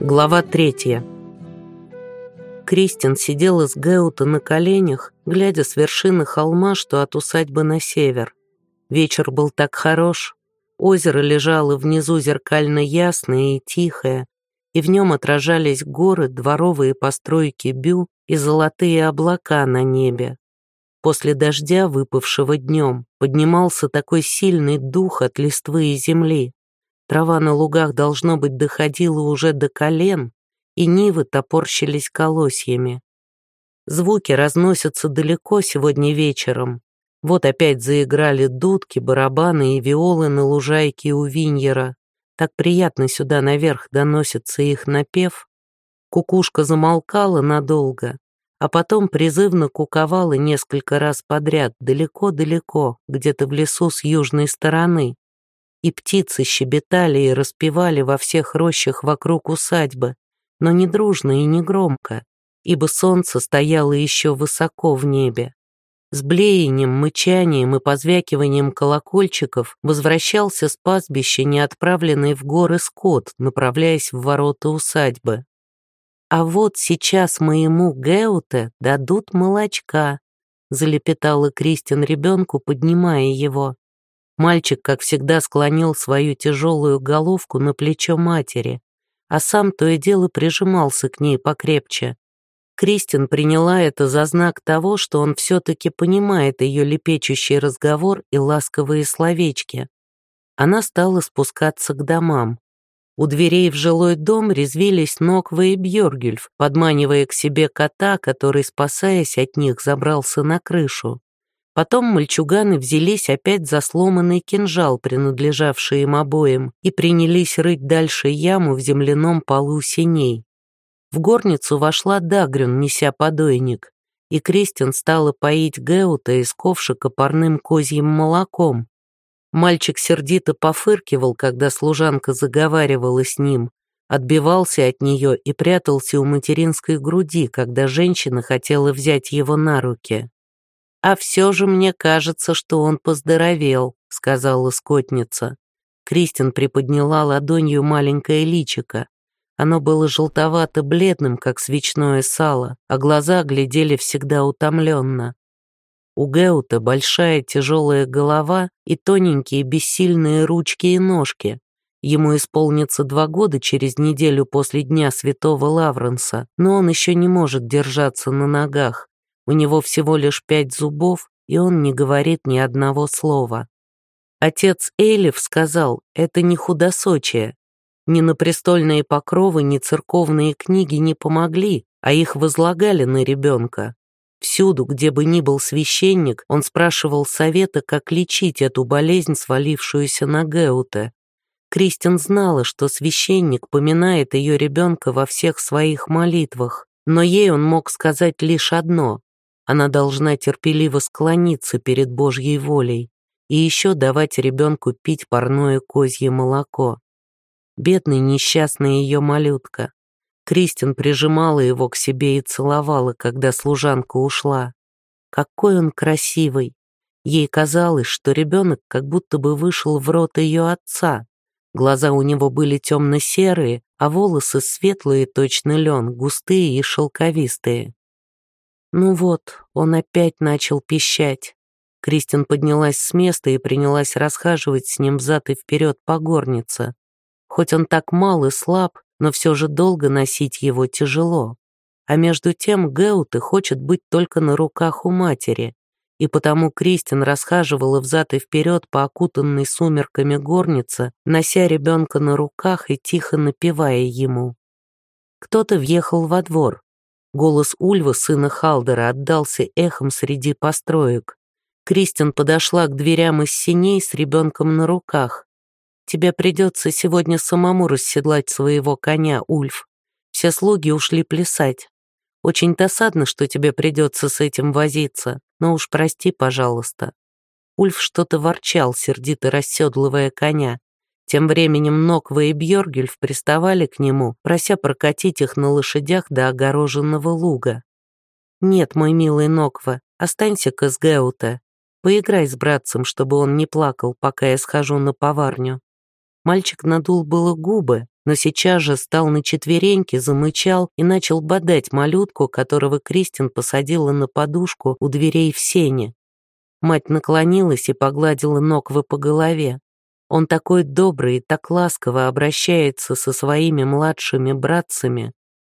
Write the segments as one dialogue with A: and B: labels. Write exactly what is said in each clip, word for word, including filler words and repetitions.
A: Глава третья. Кристин сидела с Геута на коленях, глядя с вершины холма, что от усадьбы на север. Вечер был так хорош. Озеро лежало внизу зеркально ясное и тихое, и в нем отражались горы, дворовые постройки Бю и золотые облака на небе. После дождя, выпавшего днем, поднимался такой сильный дух от листвы и земли. Трава на лугах, должно быть, доходила уже до колен, и нивы топорщились колосьями. Звуки разносятся далеко сегодня вечером. Вот опять заиграли дудки, барабаны и виолы на лужайке у Виньера. Так приятно сюда наверх доносится их напев. Кукушка замолкала надолго, а потом призывно куковала несколько раз подряд, далеко-далеко, где-то в лесу с южной стороны. И птицы щебетали и распевали во всех рощах вокруг усадьбы, но не дружно и не громко, ибо солнце стояло еще высоко в небе. С блеянием, мычанием и позвякиванием колокольчиков возвращался с пастбища неотправленный в горы скот, направляясь в ворота усадьбы. «А вот сейчас моему Геуте дадут молочка», залепетала Кристин ребенку, поднимая его. Мальчик, как всегда, склонил свою тяжелую головку на плечо матери, а сам то и дело прижимался к ней покрепче. Кристин приняла это за знак того, что он все-таки понимает ее лепечущий разговор и ласковые словечки. Она стала спускаться к домам. У дверей в жилой дом резвились Ноква и Бьоргюльф, подманивая к себе кота, который, спасаясь от них, забрался на крышу. Потом мальчуганы взялись опять за сломанный кинжал, принадлежавший им обоим, и принялись рыть дальше яму в земляном полу сеней. В горницу вошла Дагрюн, неся подойник, и Кристин стала поить Геута из ковшика парным козьим молоком. Мальчик сердито пофыркивал, когда служанка заговаривала с ним, отбивался от нее и прятался у материнской груди, когда женщина хотела взять его на руки. «А все же мне кажется, что он поздоровел», — сказала скотница. Кристин приподняла ладонью маленькое личико. Оно было желтовато-бледным, как свечное сало, а глаза глядели всегда утомленно. У Геута большая тяжелая голова и тоненькие бессильные ручки и ножки. Ему исполнится два года через неделю после Дня Святого Лавренса, но он еще не может держаться на ногах. У него всего лишь пять зубов, и он не говорит ни одного слова. Отец Эйлиф сказал, это не худосочие. Ни на престольные покровы, ни церковные книги не помогли, а их возлагали на ребенка. Всюду, где бы ни был священник, он спрашивал совета, как лечить эту болезнь, свалившуюся на Геута. Кристин знала, что священник поминает ее ребенка во всех своих молитвах, но ей он мог сказать лишь одно. Она должна терпеливо склониться перед Божьей волей и еще давать ребенку пить парное козье молоко. Бедный несчастный ее малютка. Кристин прижимала его к себе и целовала, когда служанка ушла. Какой он красивый! Ей казалось, что ребенок как будто бы вышел в рот ее отца. Глаза у него были темно-серые, а волосы светлые, точно лен, густые и шелковистые. Ну вот, он опять начал пищать. Кристин поднялась с места и принялась расхаживать с ним взад и вперед по горнице. Хоть он так мал и слаб, но все же долго носить его тяжело. А между тем Геуте хочет быть только на руках у матери, и потому Кристин расхаживала взад и вперед по окутанной сумерками горнице, нося ребенка на руках и тихо напевая ему. Кто-то въехал во двор. Голос Ульва, сына Халдера, отдался эхом среди построек. Кристин подошла к дверям из сеней с ребенком на руках. «Тебе придется сегодня самому расседлать своего коня, Ульф. Все слуги ушли плясать. Очень досадно, что тебе придется с этим возиться, но уж прости, пожалуйста». Ульф что-то ворчал, сердито расседлывая коня. Тем временем Ноква и Бьоргюльф приставали к нему, прося прокатить их на лошадях до огороженного луга. «Нет, мой милый Ноква, останься-ка с Геута. Поиграй с братцем, чтобы он не плакал, пока я схожу на поварню». Мальчик надул было губы, но сейчас же стал на четвереньки, замычал и начал бодать малютку, которого Кристин посадила на подушку у дверей в сене. Мать наклонилась и погладила Ноква по голове. Он такой добрый и так ласково обращается со своими младшими братцами.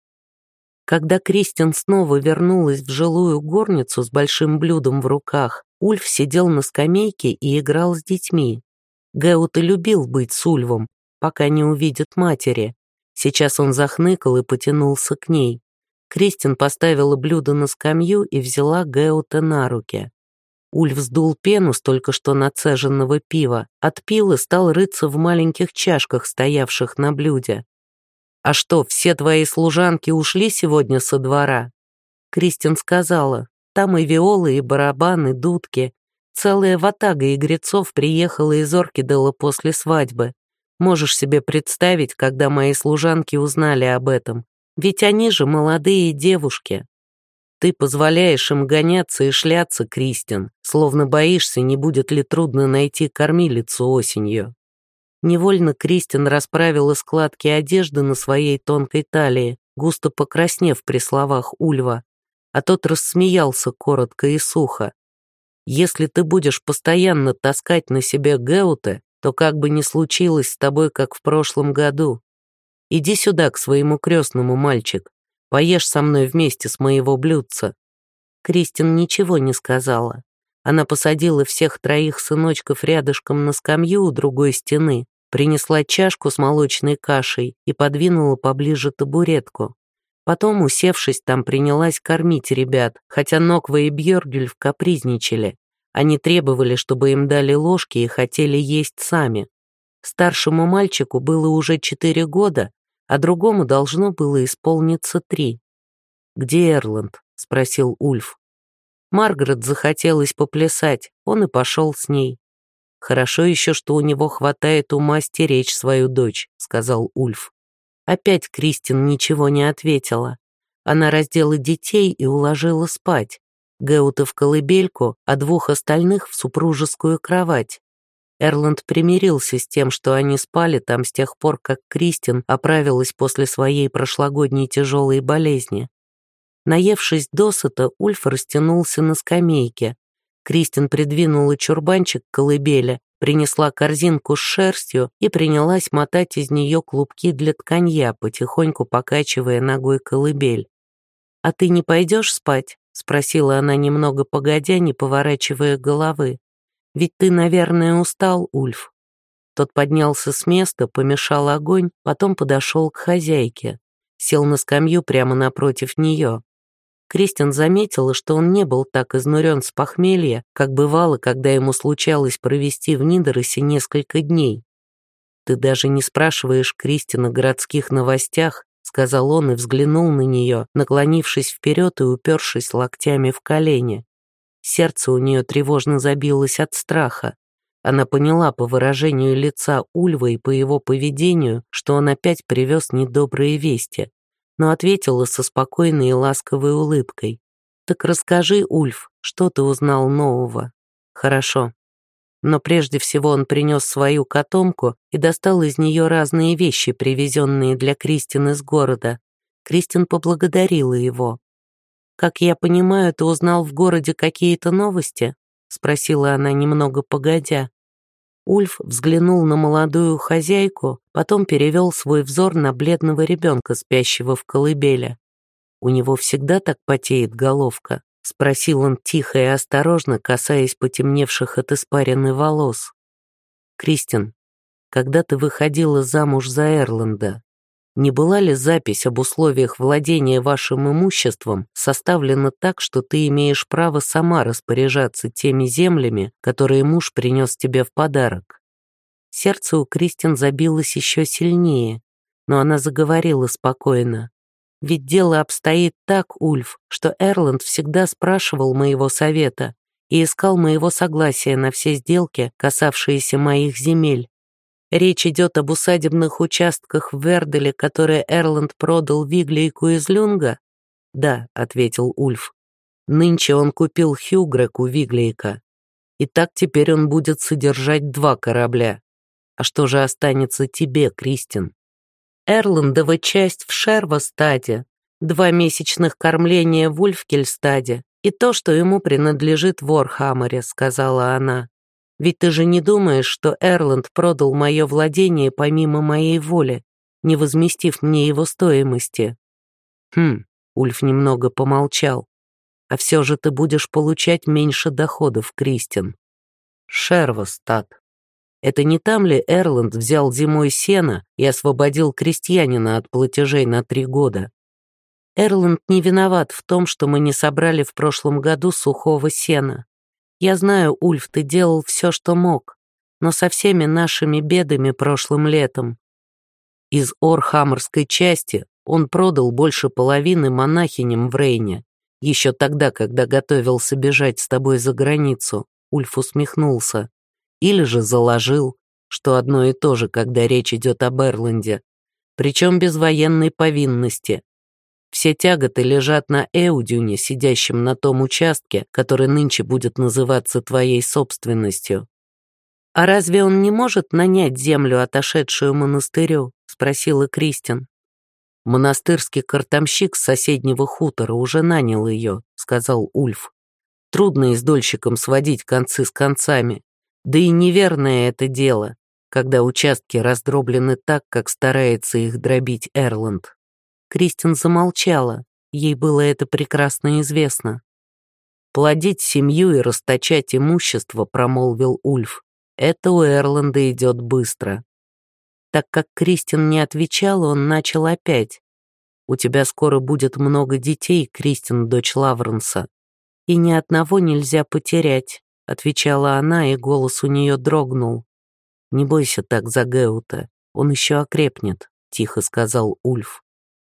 A: Когда Кристин снова вернулась в жилую горницу с большим блюдом в руках, Ульф сидел на скамейке и играл с детьми. Гэут и любил быть с Ульвом, пока не увидит матери. Сейчас он захныкал и потянулся к ней. Кристин поставила блюдо на скамью и взяла Гэута на руки. Ульф сдул пену с только что нацеженного пива, отпил и стал рыться в маленьких чашках, стоявших на блюде. «А что, все твои служанки ушли сегодня со двора?» Кристин сказала, «Там и виолы, и барабаны, и дудки. Целая ватага игрецов приехала из Оркидела после свадьбы. Можешь себе представить, когда мои служанки узнали об этом? Ведь они же молодые девушки. Ты позволяешь им гоняться и шляться, Кристин, словно боишься, не будет ли трудно найти кормилицу осенью». Невольно Кристин расправила складки одежды на своей тонкой талии, густо покраснев при словах Ульва, а тот рассмеялся коротко и сухо. «Если ты будешь постоянно таскать на себе Гэута, то как бы ни случилось с тобой, как в прошлом году. Иди сюда к своему крестному, мальчик, поешь со мной вместе с моего блюдца». Кристин ничего не сказала. Она посадила всех троих сыночков рядышком на скамью у другой стены, принесла чашку с молочной кашей и подвинула поближе табуретку. Потом, усевшись там, принялась кормить ребят, хотя Ноква и Бьоргюльф капризничали. Они требовали, чтобы им дали ложки и хотели есть сами. Старшему мальчику было уже четыре года, а другому должно было исполниться три. «Где Эрланд?» — спросил Ульф. Маргарет захотелось поплясать, он и пошел с ней. «Хорошо еще, что у него хватает ума стеречь свою дочь», — сказал Ульф. Опять Кристин ничего не ответила. Она раздела детей и уложила спать. Гэута в колыбельку, а двух остальных в супружескую кровать. Эрланд примирился с тем, что они спали там с тех пор, как Кристин оправилась после своей прошлогодней тяжелой болезни. Наевшись досыта, Ульф растянулся на скамейке. Кристин придвинула чурбанчик к колыбели, принесла корзинку с шерстью и принялась мотать из нее клубки для тканья, потихоньку покачивая ногой колыбель. «А ты не пойдешь спать?» — спросила она немного погодя, не поворачивая головы. «Ведь ты, наверное, устал, Ульф». Тот поднялся с места, помешал огонь, потом подошел к хозяйке. Сел на скамью прямо напротив нее. Кристин заметила, что он не был так изнурен с похмелья, как бывало, когда ему случалось провести в Нидеросе несколько дней. «Ты даже не спрашиваешь Кристин о городских новостях», — сказал он и взглянул на нее, наклонившись вперед и упершись локтями в колени. Сердце у нее тревожно забилось от страха. Она поняла по выражению лица Ульва и по его поведению, что он опять привез недобрые вести, но ответила со спокойной и ласковой улыбкой. «Так расскажи, Ульф, что ты узнал нового?» «Хорошо». Но прежде всего он принес свою котомку и достал из нее разные вещи, привезенные для Кристин из города. Кристин поблагодарила его. «Как я понимаю, ты узнал в городе какие-то новости?» — спросила она немного погодя. Ульф взглянул на молодую хозяйку, потом перевел свой взор на бледного ребенка, спящего в колыбели. «У него всегда так потеет головка?» — спросил он тихо и осторожно, касаясь потемневших от испарины волос. «Кристин, когда ты выходила замуж за Эрланда, не была ли запись об условиях владения вашим имуществом составлена так, что ты имеешь право сама распоряжаться теми землями, которые муж принес тебе в подарок?» Сердце у Кристин забилось еще сильнее, но она заговорила спокойно. «Ведь дело обстоит так, Ульф, что Эрланд всегда спрашивал моего совета и искал моего согласия на все сделки, касавшиеся моих земель. Речь идет об усадебных участках в Верделе, которые Эрланд продал Виглейку из Люнга?» «Да», — ответил Ульф. «Нынче он купил Хюгрек у Виглейка. И так теперь он будет содержать два корабля. А что же останется тебе, Кристин?» Эрландова часть в Шервостаде, два месячных кормления в Ульфкельстаде и то, что ему принадлежит в Орхаммере», — сказала она. «Ведь ты же не думаешь, что Эрланд продал мое владение помимо моей воли, не возместив мне его стоимости?» «Хм», — Ульф немного помолчал. «А все же ты будешь получать меньше доходов, Кристин». «Шервостад. Это не там ли Эрланд взял зимой сено и освободил крестьянина от платежей на три года?» «Эрланд не виноват в том, что мы не собрали в прошлом году сухого сена. Я знаю, Ульф, ты делал все, что мог, но со всеми нашими бедами прошлым летом. Из Орхаммерской части он продал больше половины монахиням в Рейне, еще тогда, когда готовился бежать с тобой за границу», — Ульф усмехнулся. «Или же заложил, что одно и то же, когда речь идет об Эрланде, причем без военной повинности. Все тяготы лежат на Эудюне, сидящем на том участке, который нынче будет называться твоей собственностью». «А разве он не может нанять землю, отошедшую монастырю?» — спросила Кристин. «Монастырский картамщик с соседнего хутора уже нанял ее», — сказал Ульф. «Трудно издольщикам сводить концы с концами, да и неверное это дело, когда участки раздроблены так, как старается их дробить Эрланд». Кристин замолчала, ей было это прекрасно известно. «Плодить семью и расточать имущество», — промолвил Ульф, — «это у Эрланда идет быстро». Так как Кристин не отвечала, он начал опять. «У тебя скоро будет много детей, Кристин, дочь Лавренса, и ни одного нельзя потерять», — отвечала она, и голос у нее дрогнул. «Не бойся так за Геута, он еще окрепнет», — тихо сказал Ульф.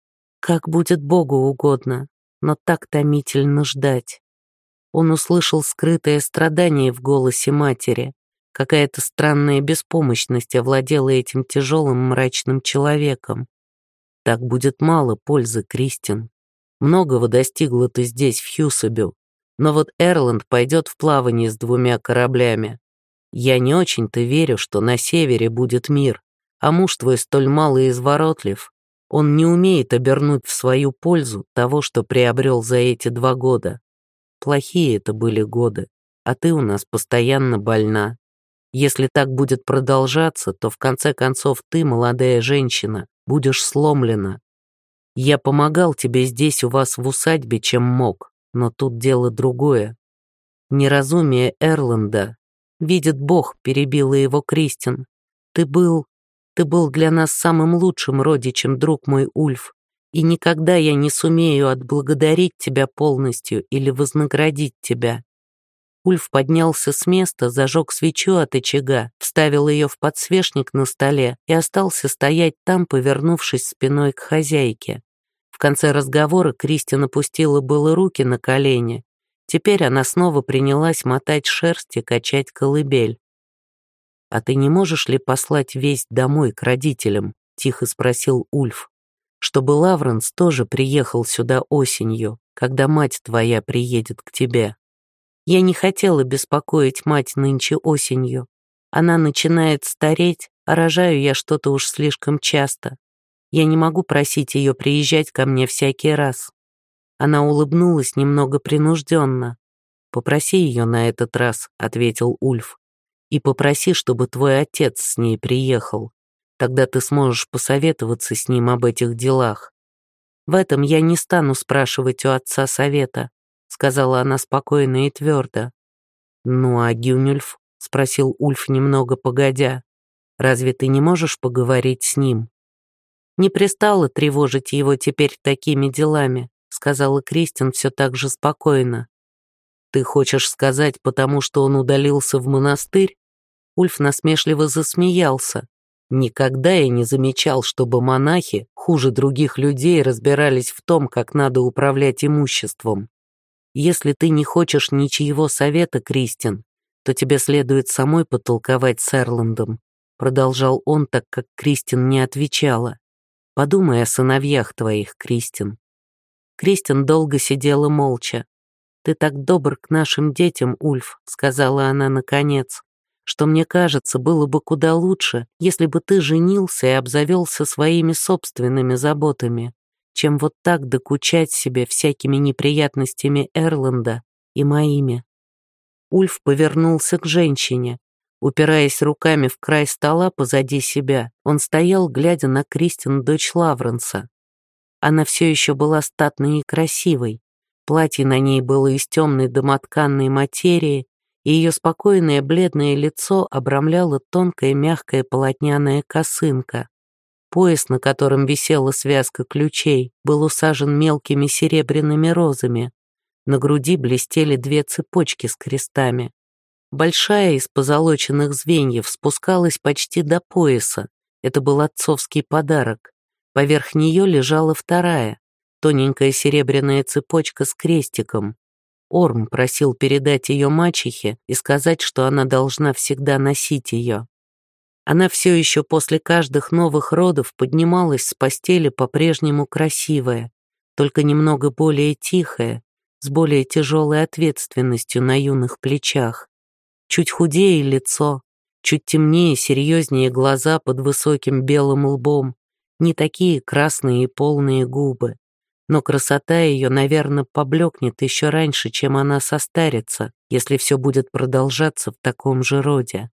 A: «Как будет Богу угодно, но так томительно ждать». Он услышал скрытое страдание в голосе матери. Какая-то странная беспомощность овладела этим тяжелым мрачным человеком. «Так будет мало пользы, Кристин. Многого достигла ты здесь, в Хьюсабю, но вот Эрланд пойдет в плавание с двумя кораблями. Я не очень-то верю, что на севере будет мир, а муж твой столь мало изворотлив. Он не умеет обернуть в свою пользу того, что приобрел за эти два года. Плохие это были годы, а ты у нас постоянно больна. Если так будет продолжаться, то в конце концов ты, молодая женщина, будешь сломлена. Я помогал тебе здесь у вас в усадьбе, чем мог, но тут дело другое. Неразумие Эрланда. Видит Бог, перебила его Кристин. Ты был... Ты был для нас самым лучшим родичем, друг мой Ульф, и никогда я не сумею отблагодарить тебя полностью или вознаградить тебя». Ульф поднялся с места, зажег свечу от очага, вставил ее в подсвечник на столе и остался стоять там, повернувшись спиной к хозяйке. В конце разговора Кристин опустила было руки на колени. Теперь она снова принялась мотать шерсть и качать колыбель. «А ты не можешь ли послать весть домой к родителям?» — тихо спросил Ульф. «Чтобы Лавренс тоже приехал сюда осенью, когда мать твоя приедет к тебе. Я не хотела беспокоить мать нынче осенью. Она начинает стареть, а рожаю я что-то уж слишком часто. Я не могу просить ее приезжать ко мне всякий раз». Она улыбнулась немного принужденно. «Попроси ее на этот раз», — ответил Ульф. «И попроси, чтобы твой отец с ней приехал. Тогда ты сможешь посоветоваться с ним об этих делах». «В этом я не стану спрашивать у отца совета», — сказала она спокойно и твердо. «Ну а Гюнюльф?» — спросил Ульф немного погодя. «Разве ты не можешь поговорить с ним?» «Не пристало тревожить его теперь такими делами», — сказала Кристин все так же спокойно. «Ты хочешь сказать, потому что он удалился в монастырь?» Ульф насмешливо засмеялся. «Никогда я не замечал, чтобы монахи хуже других людей разбирались в том, как надо управлять имуществом. Если ты не хочешь ничьего совета, Кристин, то тебе следует самой потолковать с Эрландом», продолжал он, так как Кристин не отвечала. «Подумай о сыновьях твоих, Кристин». Кристин долго сидела молча. «Ты так добр к нашим детям, Ульф», — сказала она наконец. что мне кажется, было бы куда лучше, если бы ты женился и обзавелся своими собственными заботами, чем вот так докучать себе всякими неприятностями Эрланда и моими». Ульф повернулся к женщине. Упираясь руками в край стола позади себя, он стоял, глядя на Кристин, дочь Лавренса. Она все еще была статной и красивой. Платье на ней было из темной домотканной материи, и ее спокойное бледное лицо обрамляла тонкая мягкая полотняная косынка. Пояс, на котором висела связка ключей, был усажен мелкими серебряными розами. На груди блестели две цепочки с крестами. Большая из позолоченных звеньев спускалась почти до пояса. Это был отцовский подарок. Поверх нее лежала вторая, тоненькая серебряная цепочка с крестиком. Орм просил передать ее мачехе и сказать, что она должна всегда носить ее. Она все еще после каждых новых родов поднималась с постели по-прежнему красивая, только немного более тихая, с более тяжелой ответственностью на юных плечах. Чуть худее лицо, чуть темнее, серьезнее глаза под высоким белым лбом, не такие красные и полные губы. Но красота ее, наверное, поблекнет еще раньше, чем она состарится, если все будет продолжаться в таком же роде.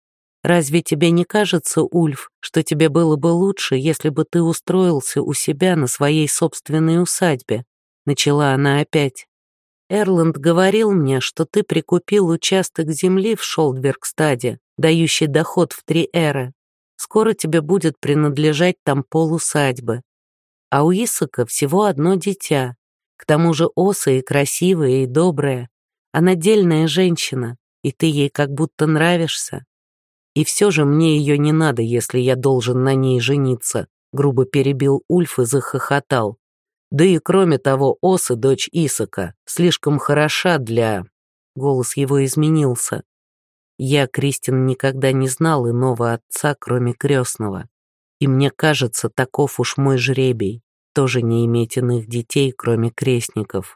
A: «Разве тебе не кажется, Ульф, что тебе было бы лучше, если бы ты устроился у себя на своей собственной усадьбе?» Начала она опять. «Эрланд говорил мне, что ты прикупил участок земли в Шолдвергстаде, дающий доход в три эры. Скоро тебе будет принадлежать там полусадьбы. А у Исака всего одно дитя. К тому же Оса и красивая, и добрая. Она дельная женщина, и ты ей как будто нравишься. И все же мне ее не надо, если я должен на ней жениться», грубо перебил Ульф и захохотал. «Да и кроме того, Оса, дочь Исака, слишком хороша для...» Голос его изменился. «Я, Кристин, никогда не знал иного отца, кроме крестного. И мне кажется, таков уж мой жребий, тоже не иметь иных детей, кроме крестников.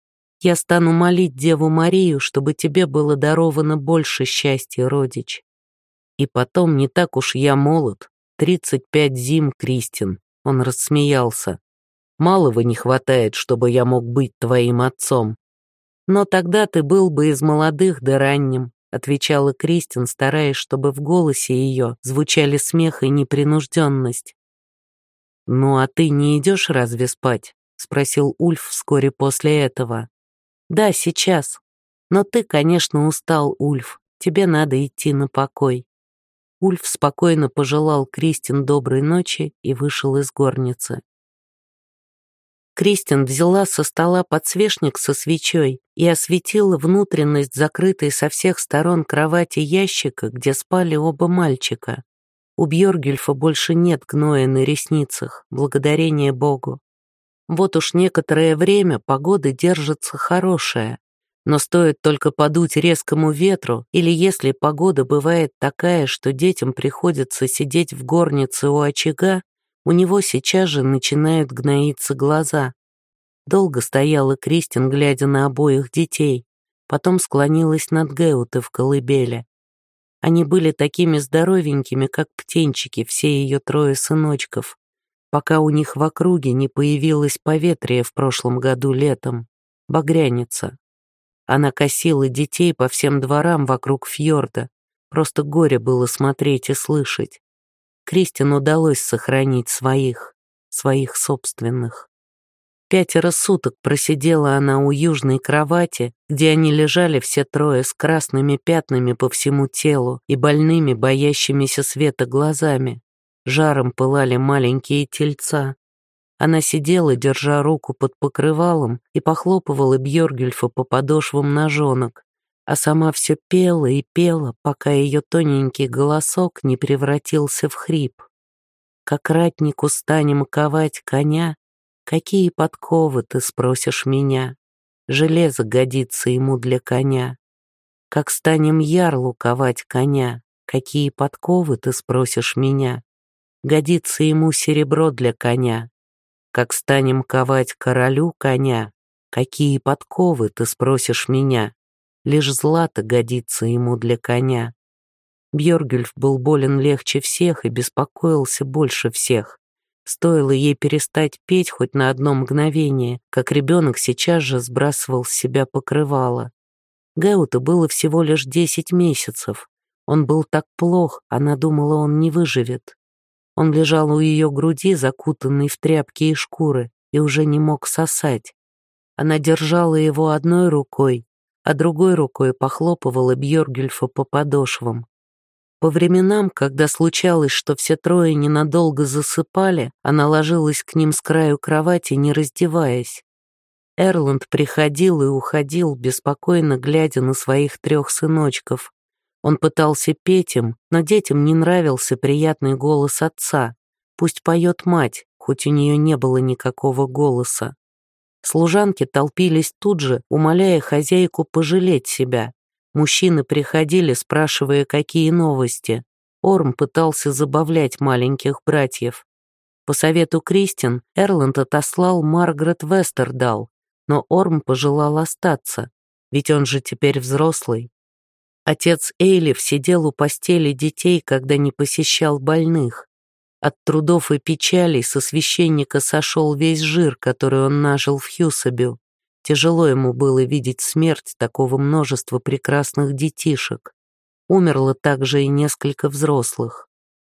A: Я стану молить Деву Марию, чтобы тебе было даровано больше счастья, родич. И потом, не так уж я молод, тридцать пять зим, Кристин», он рассмеялся. «Малого не хватает, чтобы я мог быть твоим отцом». «Но тогда ты был бы из молодых до ранним», отвечала Кристин, стараясь, чтобы в голосе ее звучали смех и непринужденность. «Ну а ты не идешь разве спать?» спросил Ульф вскоре после этого. «Да, сейчас. Но ты, конечно, устал, Ульф. Тебе надо идти на покой». Ульф спокойно пожелал Кристин доброй ночи и вышел из горницы. Кристин взяла со стола подсвечник со свечой и осветила внутренность закрытой со всех сторон кровати ящика, где спали оба мальчика. У Бьоргюльфа больше нет гноя на ресницах, благодарение Богу. Вот уж некоторое время погода держится хорошая, но стоит только подуть резкому ветру, или если погода бывает такая, что детям приходится сидеть в горнице у очага, у него сейчас же начинают гноиться глаза. Долго стояла Кристин, глядя на обоих детей, потом склонилась над Геуте в колыбели. Они были такими здоровенькими, как птенчики, все ее трое сыночков, пока у них в округе не появилось поветрие в прошлом году летом, багряница. Она косила детей по всем дворам вокруг фьорда, просто горе было смотреть и слышать. Кристин удалось сохранить своих, своих собственных. Пятеро суток просидела она у южной кровати, где они лежали все трое с красными пятнами по всему телу и больными, боящимися света глазами. Жаром пылали маленькие тельца. Она сидела, держа руку под покрывалом, и похлопывала Бьоргюльфа по подошвам ножонок, а сама все пела и пела, пока ее тоненький голосок не превратился в хрип. «Как ратнику станем ковать коня, какие подковы, ты спросишь меня? Железо годится ему для коня. Как станем ярлу ковать коня, какие подковы, ты спросишь меня? Годится ему серебро для коня. Как станем ковать королю коня, какие подковы, ты спросишь меня? Лишь злато годится ему для коня. Бьоргюльф был болен легче всех и беспокоился больше всех. Стоило ей перестать петь хоть на одно мгновение, как ребенок сейчас же сбрасывал с себя покрывало. Гэуту было всего лишь десять месяцев. Он был так плох, она думала, он не выживет. Он лежал у ее груди, закутанный в тряпки и шкуры, и уже не мог сосать. Она держала его одной рукой, а другой рукой похлопывала Бьоргюльфа по подошвам. По временам, когда случалось, что все трое ненадолго засыпали, она ложилась к ним с краю кровати, не раздеваясь. Эрланд приходил и уходил, беспокойно глядя на своих трех сыночков. Он пытался петь им, но детям не нравился приятный голос отца. Пусть поет мать, хоть у нее не было никакого голоса. Служанки толпились тут же, умоляя хозяйку пожалеть себя. Мужчины приходили, спрашивая, какие новости. Орм пытался забавлять маленьких братьев. По совету Кристин Эрланд отослал Маргарет Вестердал, но Орм пожелал остаться, ведь он же теперь взрослый. Отец Эйлиф сидел у постели детей, когда не посещал больных. От трудов и печалей со священника сошел весь жир, который он нажил в Хьюсабю. Тяжело ему было видеть смерть такого множества прекрасных детишек. Умерло также и несколько взрослых.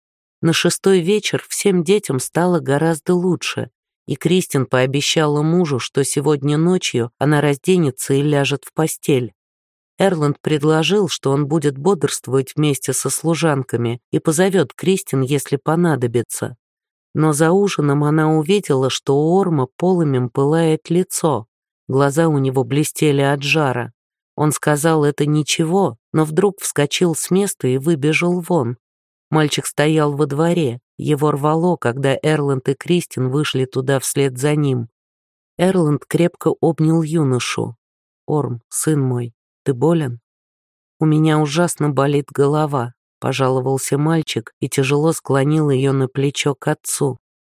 A: На шестой вечер всем детям стало гораздо лучше, и Кристин пообещала мужу, что сегодня ночью она разденется и ляжет в постель. Эрланд предложил, что он будет бодрствовать вместе со служанками и позовет Кристин, если понадобится. Но за ужином она увидела, что у Орма полымем пылает лицо. Глаза у него блестели от жара. Он сказал это ничего, но вдруг вскочил с места и выбежал вон. Мальчик стоял во дворе, его рвало, когда Эрланд и Кристин вышли туда вслед за ним. Эрланд крепко обнял юношу. «Орм, сын мой, ты болен?» «У меня ужасно болит голова», — пожаловался мальчик и тяжело склонил ее на плечо к отцу.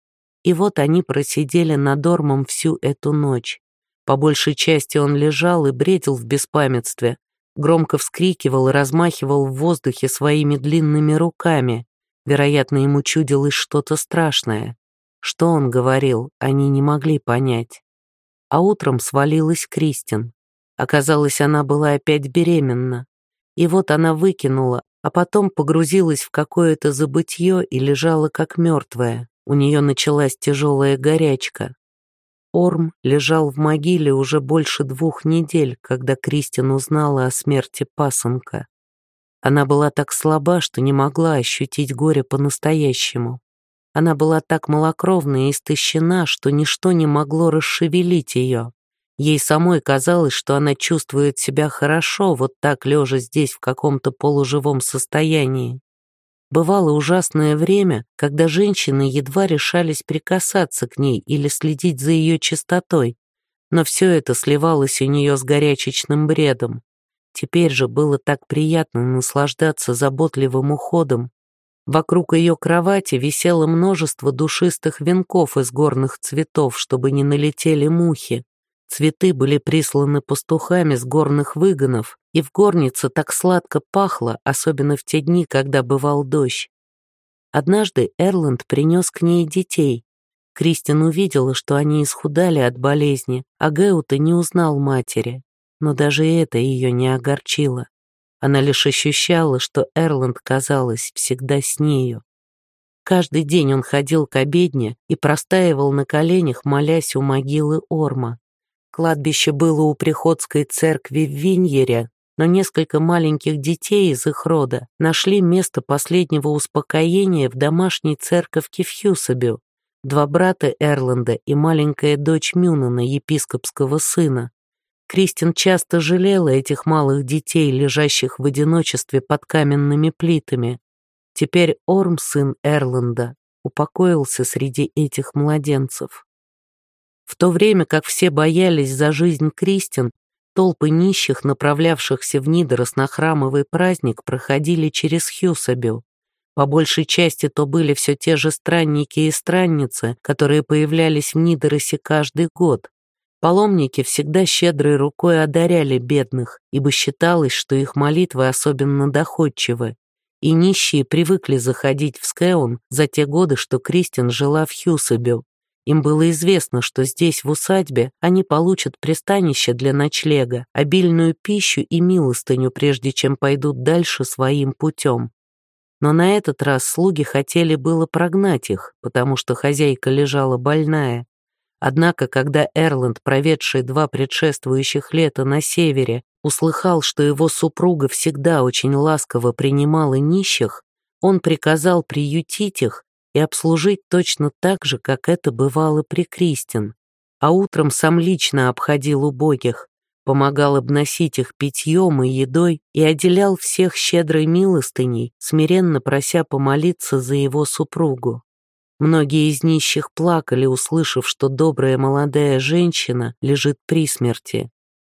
A: И вот они просидели над Ормом всю эту ночь. По большей части он лежал и бредил в беспамятстве, громко вскрикивал и размахивал в воздухе своими длинными руками. Вероятно, ему чудилось что-то страшное. Что он говорил, они не могли понять. А утром свалилась Кристин. Оказалось, она была опять беременна. И вот она выкинула, а потом погрузилась в какое-то забытье и лежала как мертвая. У нее началась тяжелая горячка. Орм лежал в могиле уже больше двух недель, когда Кристин узнала о смерти пасынка. Она была так слаба, что не могла ощутить горе по-настоящему. Она была так малокровна и истощена, что ничто не могло расшевелить ее. Ей самой казалось, что она чувствует себя хорошо, вот так лежа здесь в каком-то полуживом состоянии. Бывало ужасное время, когда женщины едва решались прикасаться к ней или следить за ее чистотой, но все это сливалось у нее с горячечным бредом. Теперь же было так приятно наслаждаться заботливым уходом. Вокруг ее кровати висело множество душистых венков из горных цветов, чтобы не налетели мухи. Цветы были присланы пастухами с горных выгонов, и в горнице так сладко пахло, особенно в те дни, когда бывал дождь. Однажды Эрланд принес к ней детей. Кристин увидела, что они исхудали от болезни, а Гэута не узнал матери. Но даже это ее не огорчило. Она лишь ощущала, что Эрланд, казалось, всегда с нею. Каждый день он ходил к обедне и простаивал на коленях, молясь у могилы Орма. Кладбище было у приходской церкви в Виньере, но несколько маленьких детей из их рода нашли место последнего успокоения в домашней церковке в Хьюсабю. Два брата Эрланда и маленькая дочь Мюнана, епископского сына. Кристин часто жалела этих малых детей, лежащих в одиночестве под каменными плитами. Теперь Орм, сын Эрланда, упокоился среди этих младенцев. В то время как все боялись за жизнь Кристин, толпы нищих, направлявшихся в Нидерос на храмовый праздник, проходили через Хьюсабю. По большей части то были все те же странники и странницы, которые появлялись в Нидеросе каждый год. Паломники всегда щедрой рукой одаряли бедных, ибо считалось, что их молитвы особенно доходчивы. и нищие привыкли заходить в Скэун за те годы, что Кристин жила в Хьюсабю. Им было известно, что здесь, в усадьбе, они получат пристанище для ночлега, обильную пищу и милостыню, прежде чем пойдут дальше своим путем. Но на этот раз слуги хотели было прогнать их, потому что хозяйка лежала больная. Однако, когда Эрланд, проведший два предшествующих лета на севере, услыхал, что его супруга всегда очень ласково принимала нищих, он приказал приютить их и обслужить точно так же, как это бывало при Кристин. А утром сам лично обходил убогих, помогал обносить их питьем и едой и отделял всех щедрой милостыней, смиренно прося помолиться за его супругу. Многие из нищих плакали, услышав, что добрая молодая женщина лежит при смерти.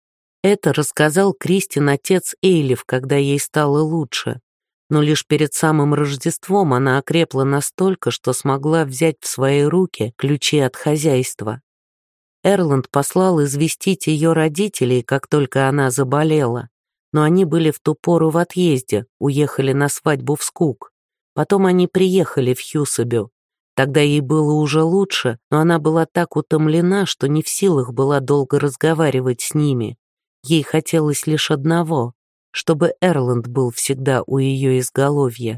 A: Это рассказал Кристин отец Эйлиф, когда ей стало лучше. Но лишь перед самым Рождеством она окрепла настолько, что смогла взять в свои руки ключи от хозяйства. Эрланд послал известить ее родителей, как только она заболела, но они были в ту пору в отъезде, уехали на свадьбу в Скук. Потом они приехали в Хьюсабю. Тогда ей было уже лучше, но она была так утомлена, что не в силах была долго разговаривать с ними. Ей хотелось лишь одного — чтобы Эрланд был всегда у ее изголовья.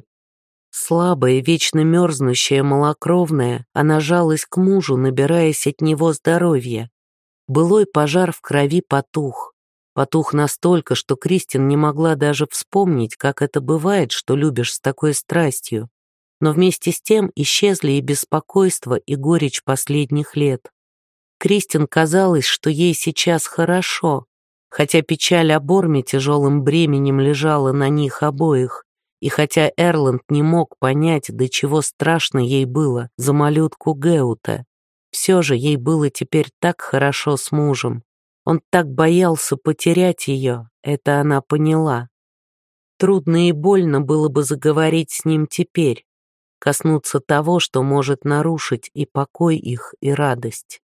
A: Слабая, вечно мерзнущая, малокровная, она жалась к мужу, набираясь от него здоровья. Былой пожар в крови потух. Потух настолько, что Кристин не могла даже вспомнить, как это бывает, что любишь с такой страстью. Но вместе с тем исчезли и беспокойство, и горечь последних лет. Кристин казалось, что ей сейчас хорошо, хотя печаль о Борме тяжелым бременем лежала на них обоих, и хотя Эрланд не мог понять, до чего страшно ей было за малютку Геута, все же ей было теперь так хорошо с мужем. Он так боялся потерять ее, это она поняла. Трудно и больно было бы заговорить с ним теперь, коснуться того, что может нарушить и покой их, и радость.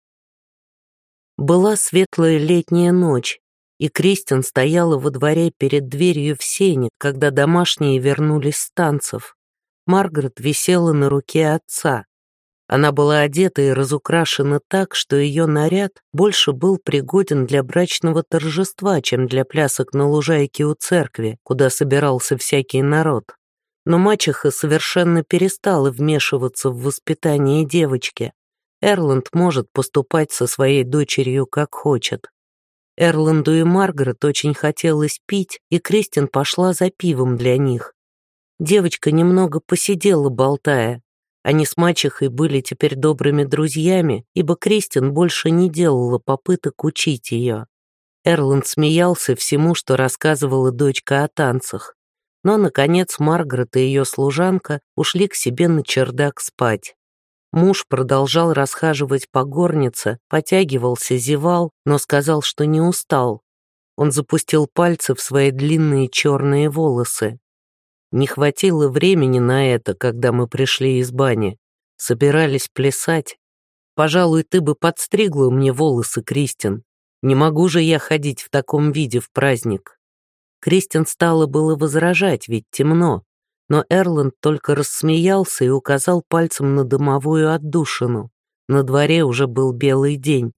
A: Была светлая летняя ночь, и Кристин стояла во дворе перед дверью в сене, когда домашние вернулись с танцев. Маргарет висела на руке отца. Она была одета и разукрашена так, что ее наряд больше был пригоден для брачного торжества, чем для плясок на лужайке у церкви, куда собирался всякий народ. Но мачеха совершенно перестала вмешиваться в воспитание девочки. Эрланд может поступать со своей дочерью как хочет. Эрланду и Маргарет очень хотелось пить, и Кристин пошла за пивом для них. Девочка немного посидела, болтая. Они с мачехой были теперь добрыми друзьями, ибо Кристин больше не делала попыток учить ее. Эрланд смеялся всему, что рассказывала дочка о танцах. Но, наконец, Маргарет и ее служанка ушли к себе на чердак спать. Муж продолжал расхаживать по горнице, потягивался, зевал, но сказал, что не устал. Он запустил пальцы в свои длинные черные волосы. Не хватило времени на это, когда мы пришли из бани. Собирались плясать. Пожалуй, ты бы подстригла мне волосы, Кристин. Не могу же я ходить в таком виде в праздник. Кристин стала было возражать, ведь темно. Но Эрланд только рассмеялся и указал пальцем на дымовую отдушину. На дворе уже был белый день.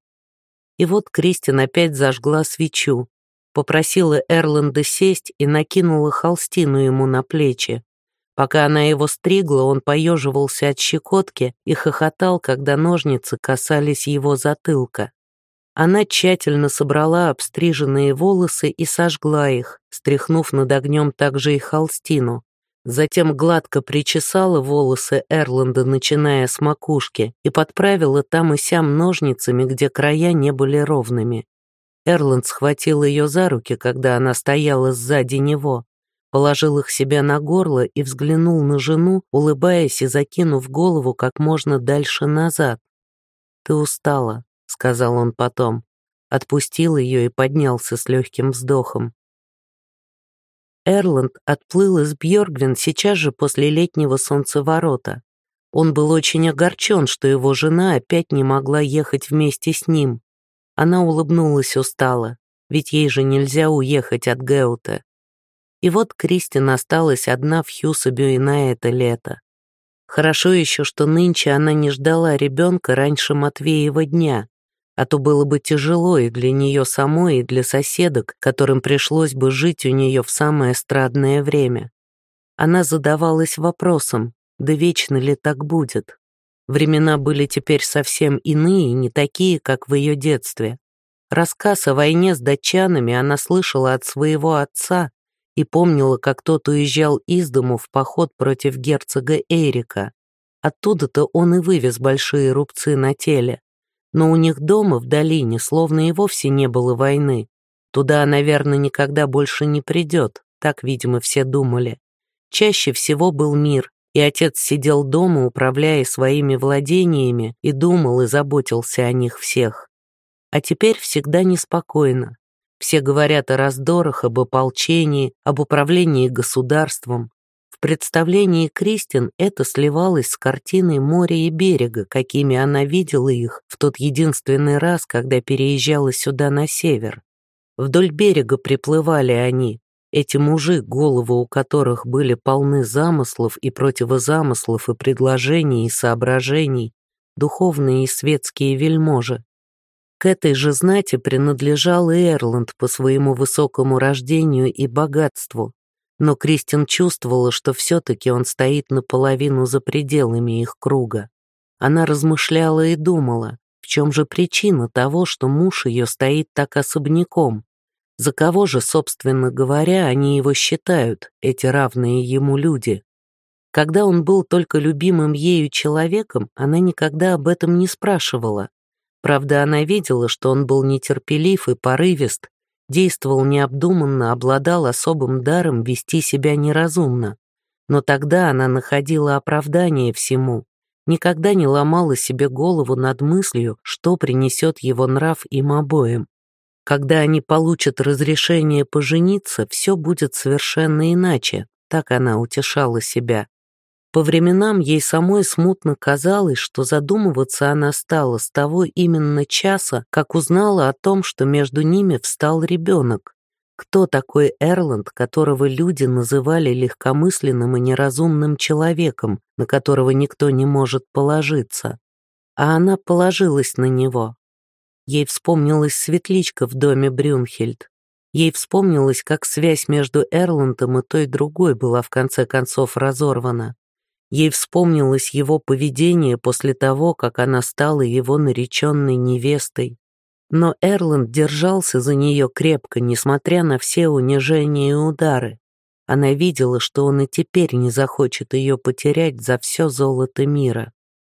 A: И вот Кристин опять зажгла свечу, попросила Эрланда сесть и накинула холстину ему на плечи. Пока она его стригла, он поеживался от щекотки и хохотал, когда ножницы касались его затылка. Она тщательно собрала обстриженные волосы и сожгла их, стряхнув над огнем также и холстину. Затем гладко причесала волосы Эрланда, начиная с макушки, и подправила там и сям ножницами, где края не были ровными. Эрланд схватил ее за руки, когда она стояла сзади него, положил их себе на горло и взглянул на жену, улыбаясь и закинув голову как можно дальше назад. «Ты устала», — сказал он потом, отпустил ее и поднялся с легким вздохом. Эрланд отплыл из Бьоргвин сейчас же после летнего солнцеворота. Он был очень огорчен, что его жена опять не могла ехать вместе с ним. Она улыбнулась устало, ведь ей же нельзя уехать от Геута. И вот Кристин осталась одна в Хьюсабю и на это лето. Хорошо еще, что нынче она не ждала ребенка раньше Матвеева дня, а то было бы тяжело и для нее самой, и для соседок, которым пришлось бы жить у нее в самое страдное время. Она задавалась вопросом, да вечно ли так будет? Времена были теперь совсем иные, не такие, как в ее детстве. Рассказ о войне с датчанами она слышала от своего отца и помнила, как тот уезжал из дому в поход против герцога Эрика. Оттуда-то он и вывез большие рубцы на теле. Но у них дома, в долине, словно и вовсе не было войны. Туда, наверное, никогда больше не придет, так, видимо, все думали. Чаще всего был мир, и отец сидел дома, управляя своими владениями, и думал, и заботился о них всех. А теперь всегда неспокойно. Все говорят о раздорах, об ополчении, об управлении государством. В представлении Кристин это сливалось с картиной моря и берега, какими она видела их в тот единственный раз, когда переезжала сюда на север. Вдоль берега приплывали они, эти мужи, головы у которых были полны замыслов и противозамыслов и предложений и соображений, духовные и светские вельможи. К этой же знати принадлежал и Эрланд по своему высокому рождению и богатству, но Кристин чувствовала, что все-таки он стоит наполовину за пределами их круга. Она размышляла и думала, в чем же причина того, что муж ее стоит так особняком, за кого же, собственно говоря, они его считают, эти равные ему люди. Когда он был только любимым ею человеком, она никогда об этом не спрашивала. Правда, она видела, что он был нетерпелив и порывист, действовал необдуманно, обладал особым даром вести себя неразумно. Но тогда она находила оправдание всему, никогда не ломала себе голову над мыслью, что принесет его нрав им обоим. Когда они получат разрешение пожениться, все будет совершенно иначе, так она утешала себя. По временам ей самой смутно казалось, что задумываться она стала с того именно часа, как узнала о том, что между ними встал ребенок. Кто такой Эрланд, которого люди называли легкомысленным и неразумным человеком, на которого никто не может положиться? А она положилась на него. Ей вспомнилась светличка в доме Брюнхельд. Ей вспомнилось, как связь между Эрландом и той другой была в конце концов разорвана. Ей вспомнилось его поведение после того, как она стала его нареченной невестой. Но Эрланд держался за нее крепко, несмотря на все унижения и удары. Она видела, что он и теперь не захочет ее потерять за все золото мира.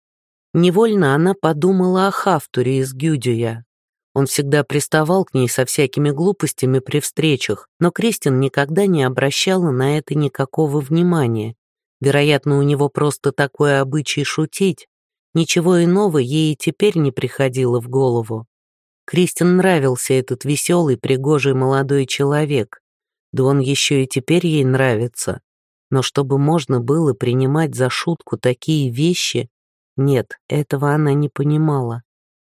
A: Невольно она подумала о Хафтуре из Гюдюя. Он всегда приставал к ней со всякими глупостями при встречах, но Кристин никогда не обращала на это никакого внимания. Вероятно, у него просто такой обычай шутить. Ничего иного ей и теперь не приходило в голову. Кристин нравился этот веселый, пригожий молодой человек. Да он еще и теперь ей нравится. Но чтобы можно было принимать за шутку такие вещи, нет, этого она не понимала.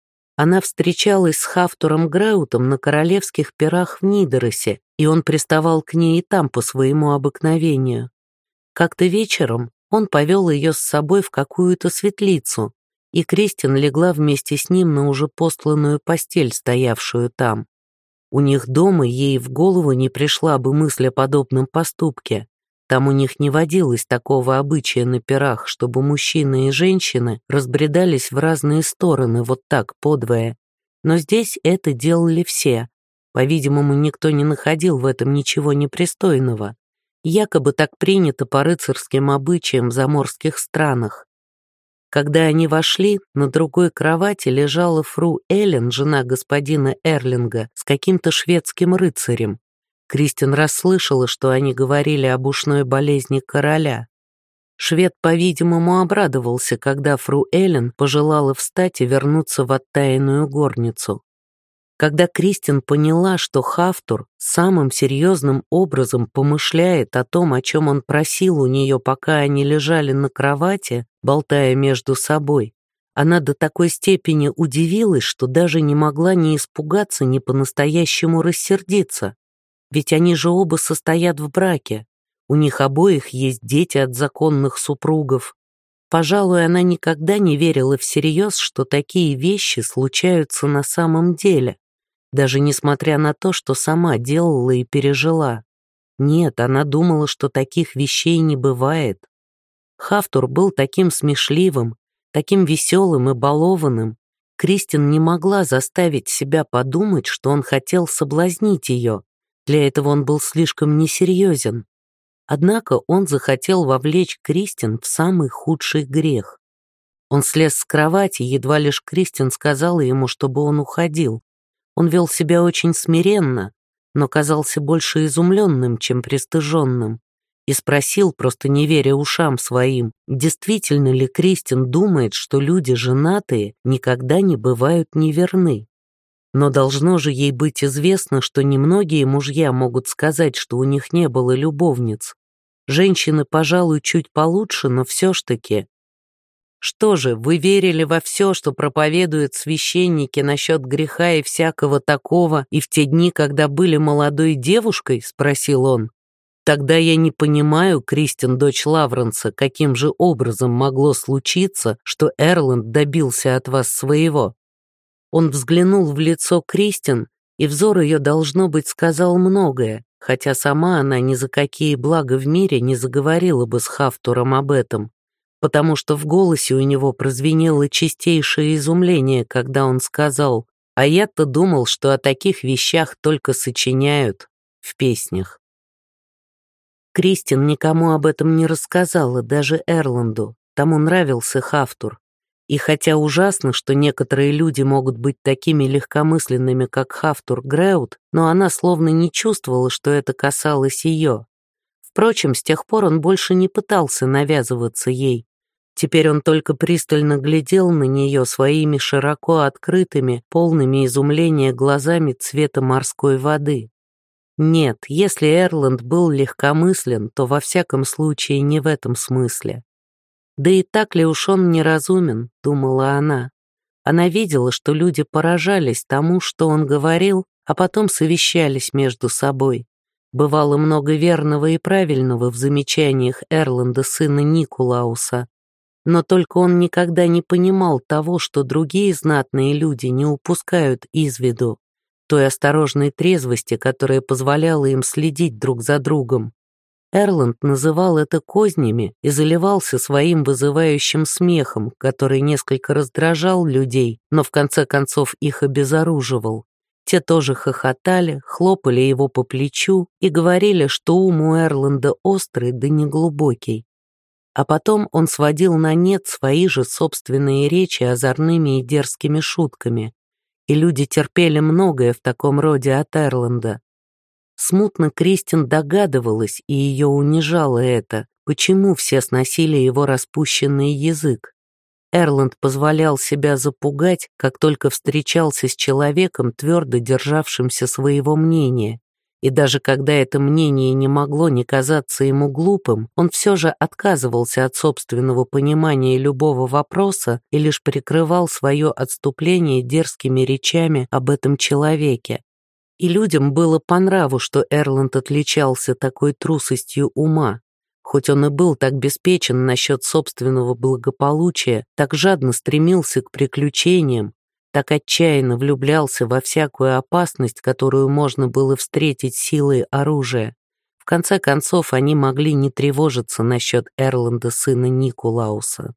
A: Она встречалась с Хафтуром Граутом на королевских пирах в Нидеросе, и он приставал к ней и там по своему обыкновению. Как-то вечером он повел ее с собой в какую-то светлицу, и Кристин легла вместе с ним на уже постланную постель, стоявшую там. У них дома ей в голову не пришла бы мысль о подобном поступке. Там у них не водилось такого обычая на пирах, чтобы мужчины и женщины разбредались в разные стороны вот так подвое. Но здесь это делали все. По-видимому, никто не находил в этом ничего непристойного. Якобы так принято по рыцарским обычаям в заморских странах. Когда они вошли, на другой кровати лежала фру Эллен, жена господина Эрлинга, с каким-то шведским рыцарем. Кристин расслышала, что они говорили об ушной болезни короля. Швед, по-видимому, обрадовался, когда фру Эллен пожелала встать и вернуться в оттаянную горницу. Когда Кристин поняла, что Хафтур самым серьезным образом помышляет о том, о чем он просил у нее, пока они лежали на кровати, болтая между собой, она до такой степени удивилась, что даже не могла ни испугаться, ни по-настоящему рассердиться. Ведь они же оба состоят в браке. У них обоих есть дети от законных супругов. Пожалуй, она никогда не верила всерьез, что такие вещи случаются на самом деле, даже несмотря на то, что сама делала и пережила. Нет, она думала, что таких вещей не бывает. Хафтур был таким смешливым, таким веселым и балованным. Кристин не могла заставить себя подумать, что он хотел соблазнить ее. Для этого он был слишком несерьезен. Однако он захотел вовлечь Кристин в самый худший грех. Он слез с кровати, едва лишь Кристин сказала ему, чтобы он уходил. Он вел себя очень смиренно, но казался больше изумленным, чем пристыженным, и спросил, просто не веря ушам своим, действительно ли Кристин думает, что люди женатые никогда не бывают неверны. Но должно же ей быть известно, что немногие мужья могут сказать, что у них не было любовниц. Женщины, пожалуй, чуть получше, но все ж таки. «Что же, вы верили во все, что проповедуют священники насчет греха и всякого такого, и в те дни, когда были молодой девушкой?» — спросил он. «Тогда я не понимаю, Кристин, дочь Лавренса, каким же образом могло случиться, что Эрланд добился от вас своего». Он взглянул в лицо Кристин, и взор ее, должно быть, сказал многое, хотя сама она ни за какие блага в мире не заговорила бы с Хафтуром об этом, потому что в голосе у него прозвенело чистейшее изумление, когда он сказал: «А я-то думал, что о таких вещах только сочиняют в песнях». Кристин никому об этом не рассказала, даже Эрланду, тому нравился Хафтур. И хотя ужасно, что некоторые люди могут быть такими легкомысленными, как Хафтур Греут, но она словно не чувствовала, что это касалось ее. Впрочем, с тех пор он больше не пытался навязываться ей. Теперь он только пристально глядел на нее своими широко открытыми, полными изумления глазами цвета морской воды. Нет, если Эрланд был легкомыслен, то во всяком случае не в этом смысле. «Да и так ли уж он неразумен?» — думала она. Она видела, что люди поражались тому, что он говорил, а потом совещались между собой. Бывало много верного и правильного в замечаниях Эрланда, сына Никулауса. Но только он никогда не понимал того, что другие знатные люди не упускают из виду, той осторожной трезвости, которая позволяла им следить друг за другом. Эрланд называл это кознями и заливался своим вызывающим смехом, который несколько раздражал людей, но в конце концов их обезоруживал. Те тоже хохотали, хлопали его по плечу и говорили, что ум у Эрланда острый да неглубокий. А потом он сводил на нет свои же собственные речи озорными и дерзкими шутками, и люди терпели многое в таком роде от Эрланда. Смутно Кристин догадывалась, и ее унижало это, почему все сносили его распущенный язык. Эрланд позволял себя запугать, как только встречался с человеком, твердо державшимся своего мнения, и даже когда это мнение не могло не казаться ему глупым, он все же отказывался от собственного понимания любого вопроса и лишь прикрывал свое отступление дерзкими речами об этом человеке. И людям было по нраву, что Эрланд отличался такой трусостью ума. Хоть он и был так беспечен насчет собственного благополучия, так жадно стремился к приключениям, так отчаянно влюблялся во всякую опасность, которую можно было встретить силой оружия. В конце концов, они могли не тревожиться насчет Эрланда, сына Никулауса.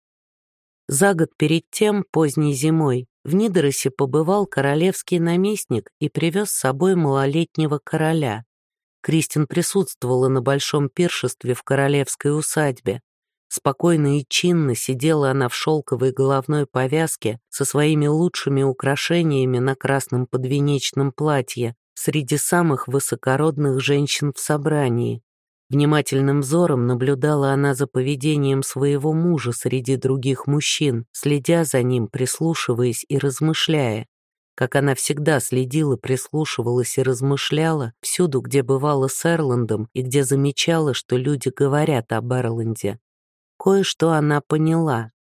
A: За год перед тем, поздней зимой, в Нидеросе побывал королевский наместник и привез с собой малолетнего короля. Кристин присутствовала на большом пиршестве в королевской усадьбе. Спокойно и чинно сидела она в шелковой головной повязке со своими лучшими украшениями на красном подвенечном платье среди самых высокородных женщин в собрании. Внимательным взором наблюдала она за поведением своего мужа среди других мужчин, следя за ним, прислушиваясь и размышляя. Как она всегда следила, прислушивалась и размышляла всюду, где бывала с Эрландом и где замечала, что люди говорят об Эрланде. Кое-что она поняла.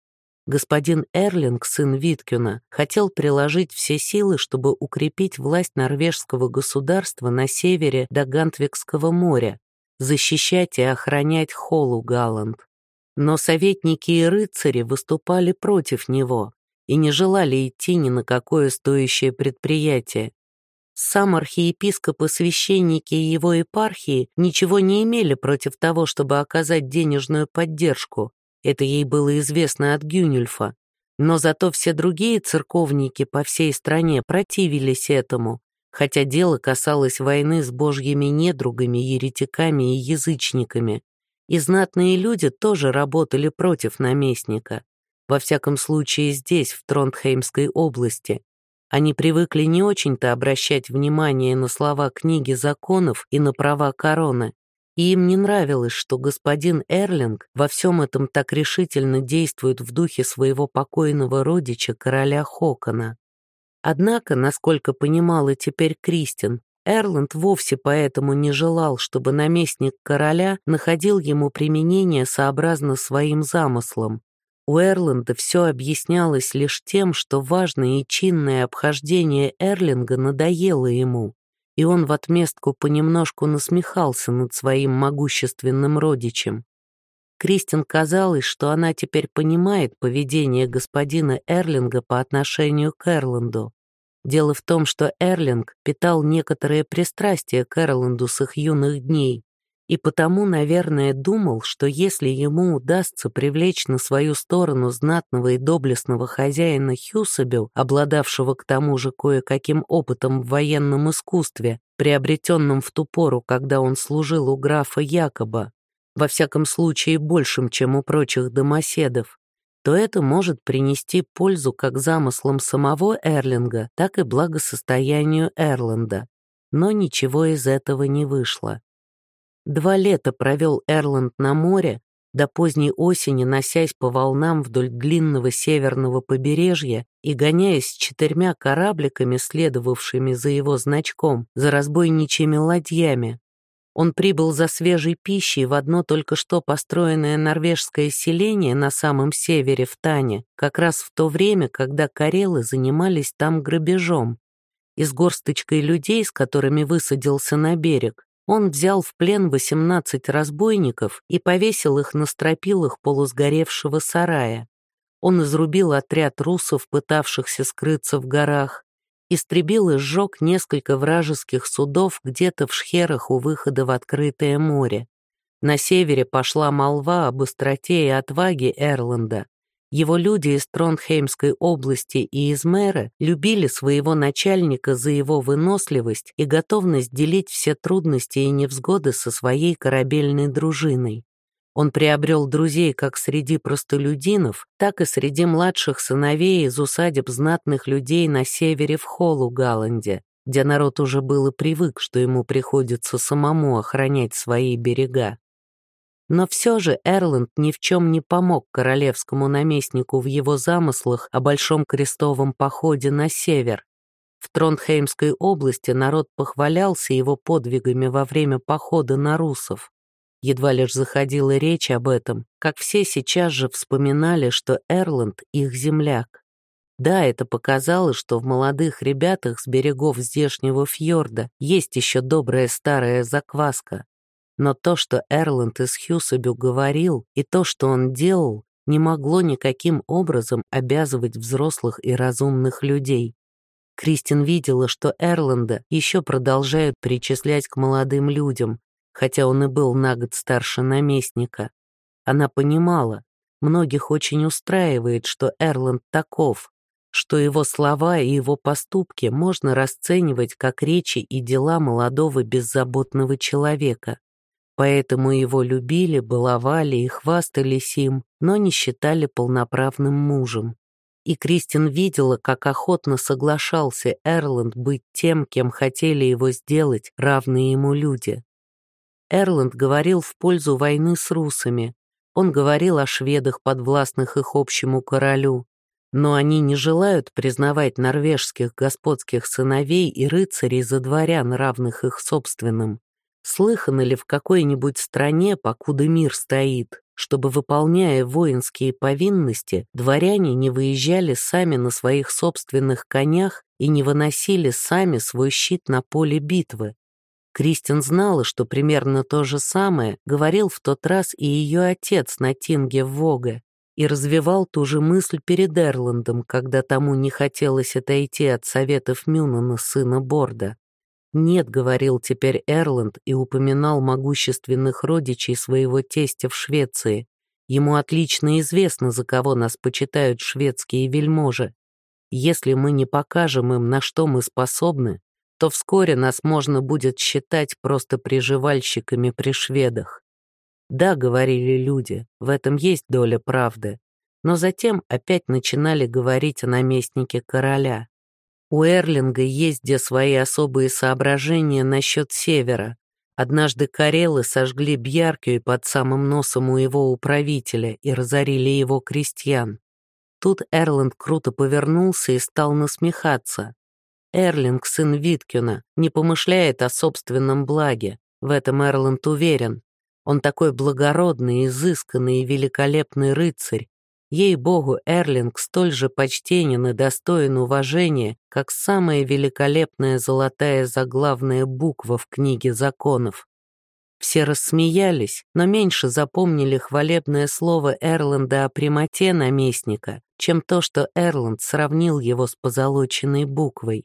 A: Господин Эрлинг, сын Виткюна, хотел приложить все силы, чтобы укрепить власть норвежского государства на севере до Гантвикского моря, защищать и охранять Холлу-Галланд. Но советники и рыцари выступали против него и не желали идти ни на какое стоящее предприятие. Сам архиепископ и священники его епархии ничего не имели против того, чтобы оказать денежную поддержку. Это ей было известно от Гюнюльфа. Но зато все другие церковники по всей стране противились этому, хотя дело касалось войны с божьими недругами, еретиками и язычниками. И знатные люди тоже работали против наместника. Во всяком случае здесь, в Тронтхеймской области. Они привыкли не очень-то обращать внимание на слова книги законов и на права короны, и им не нравилось, что господин Эрлинг во всем этом так решительно действует в духе своего покойного родича, короля Хокона. Однако, насколько понимала теперь Кристин, Эрланд вовсе поэтому не желал, чтобы наместник короля находил ему применение сообразно своим замыслам. У Эрланда все объяснялось лишь тем, что важное и чинное обхождение Эрлинга надоело ему, и он в отместку понемножку насмехался над своим могущественным родичем. Кристин казалось, что она теперь понимает поведение господина Эрлинга по отношению к Эрланду. Дело в том, что Эрлинг питал некоторое пристрастие к Эрланду с их юных дней, и потому, наверное, думал, что если ему удастся привлечь на свою сторону знатного и доблестного хозяина Хьюсабю, обладавшего к тому же кое-каким опытом в военном искусстве, приобретенном в ту пору, когда он служил у графа Якоба, во всяком случае большим, чем у прочих домоседов, то это может принести пользу как замыслам самого Эрлинга, так и благосостоянию Эрланда. Но ничего из этого не вышло. Два лета провел Эрланд на море, до поздней осени носясь по волнам вдоль длинного северного побережья и гоняясь с четырьмя корабликами, следовавшими за его значком, за разбойничьими ладьями. Он прибыл за свежей пищей в одно только что построенное норвежское селение на самом севере в Тане, как раз в то время, когда карелы занимались там грабежом. И с горсточкой людей, с которыми высадился на берег, он взял в плен восемнадцать разбойников и повесил их на стропилах полусгоревшего сарая. Он изрубил отряд русов, пытавшихся скрыться в горах, истребил и сжег несколько вражеских судов где-то в шхерах у выхода в открытое море. На севере пошла молва об быстроте и отваге Эрланда. Его люди из Тронтхеймской области и из Мэра любили своего начальника за его выносливость и готовность делить все трудности и невзгоды со своей корабельной дружиной. Он приобрел друзей как среди простолюдинов, так и среди младших сыновей из усадеб знатных людей на севере в Холлу-Галланде, где народ уже был и привык, что ему приходится самому охранять свои берега. Но все же Эрланд ни в чем не помог королевскому наместнику в его замыслах о большом крестовом походе на север. В Тронтхеймской области народ похвалялся его подвигами во время похода на русов. Едва лишь заходила речь об этом, как все сейчас же вспоминали, что Эрланд — их земляк. Да, это показало, что в молодых ребятах с берегов здешнего фьорда есть еще добрая старая закваска. Но то, что Эрланд из Хьюсабю говорил, и то, что он делал, не могло никаким образом обязывать взрослых и разумных людей. Кристин видела, что Эрланда еще продолжают причислять к молодым людям, хотя он и был на год старше наместника. Она понимала, многих очень устраивает, что Эрланд таков, что его слова и его поступки можно расценивать как речи и дела молодого беззаботного человека. Поэтому его любили, баловали и хвастались им, но не считали полноправным мужем. И Кристин видела, как охотно соглашался Эрланд быть тем, кем хотели его сделать равные ему люди. Эрланд говорил в пользу войны с русами, он говорил о шведах, подвластных их общему королю, но они не желают признавать норвежских господских сыновей и рыцарей за дворян, равных их собственным. Слыхано ли в какой-нибудь стране, покуда мир стоит, чтобы, выполняя воинские повинности, дворяне не выезжали сами на своих собственных конях и не выносили сами свой щит на поле битвы. Кристин знала, что примерно то же самое говорил в тот раз и ее отец на тинге в Воге, и развивал ту же мысль перед Эрландом, когда тому не хотелось отойти от советов Мюнана, сына Борда. «Нет», — говорил теперь Эрланд и упоминал могущественных родичей своего тестя в Швеции. Ему отлично известно, за кого нас почитают шведские вельможи. Если мы не покажем им, на что мы способны, то вскоре нас можно будет считать просто приживальщиками при шведах. Да, говорили люди, в этом есть доля правды, но затем опять начинали говорить о наместнике короля. У Эрлинга есть где свои особые соображения насчет севера. Однажды карелы сожгли Бьяркию под самым носом у его управителя и разорили его крестьян. Тут Эрланд круто повернулся и стал насмехаться. Эрлинг, сын Виткюна, не помышляет о собственном благе, в этом Эрланд уверен. Он такой благородный, изысканный и великолепный рыцарь. Ей-богу, Эрлинг столь же почтенен и достоин уважения, как самая великолепная золотая заглавная буква в книге законов. Все рассмеялись, но меньше запомнили хвалебное слово Эрланда о прямоте наместника, чем то, что Эрланд сравнил его с позолоченной буквой.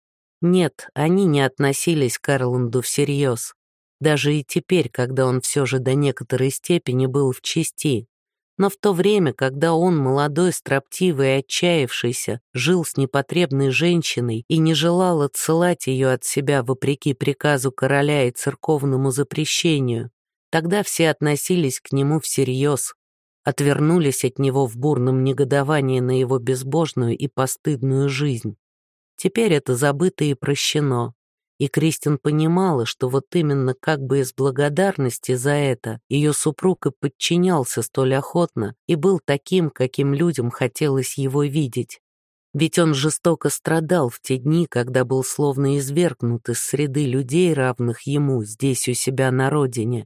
A: Нет, они не относились к Эрланду всерьез, даже и теперь, когда он все же до некоторой степени был в чести. Но в то время, когда он, молодой, строптивый и отчаявшийся, жил с непотребной женщиной и не желал отсылать ее от себя вопреки приказу короля и церковному запрещению, тогда все относились к нему всерьез, отвернулись от него в бурном негодовании на его безбожную и постыдную жизнь. Теперь это забыто и прощено. И Кристин понимала, что вот именно как бы из благодарности за это ее супруг и подчинялся столь охотно и был таким, каким людям хотелось его видеть. Ведь он жестоко страдал в те дни, когда был словно извергнут из среды людей, равных ему, здесь у себя на родине.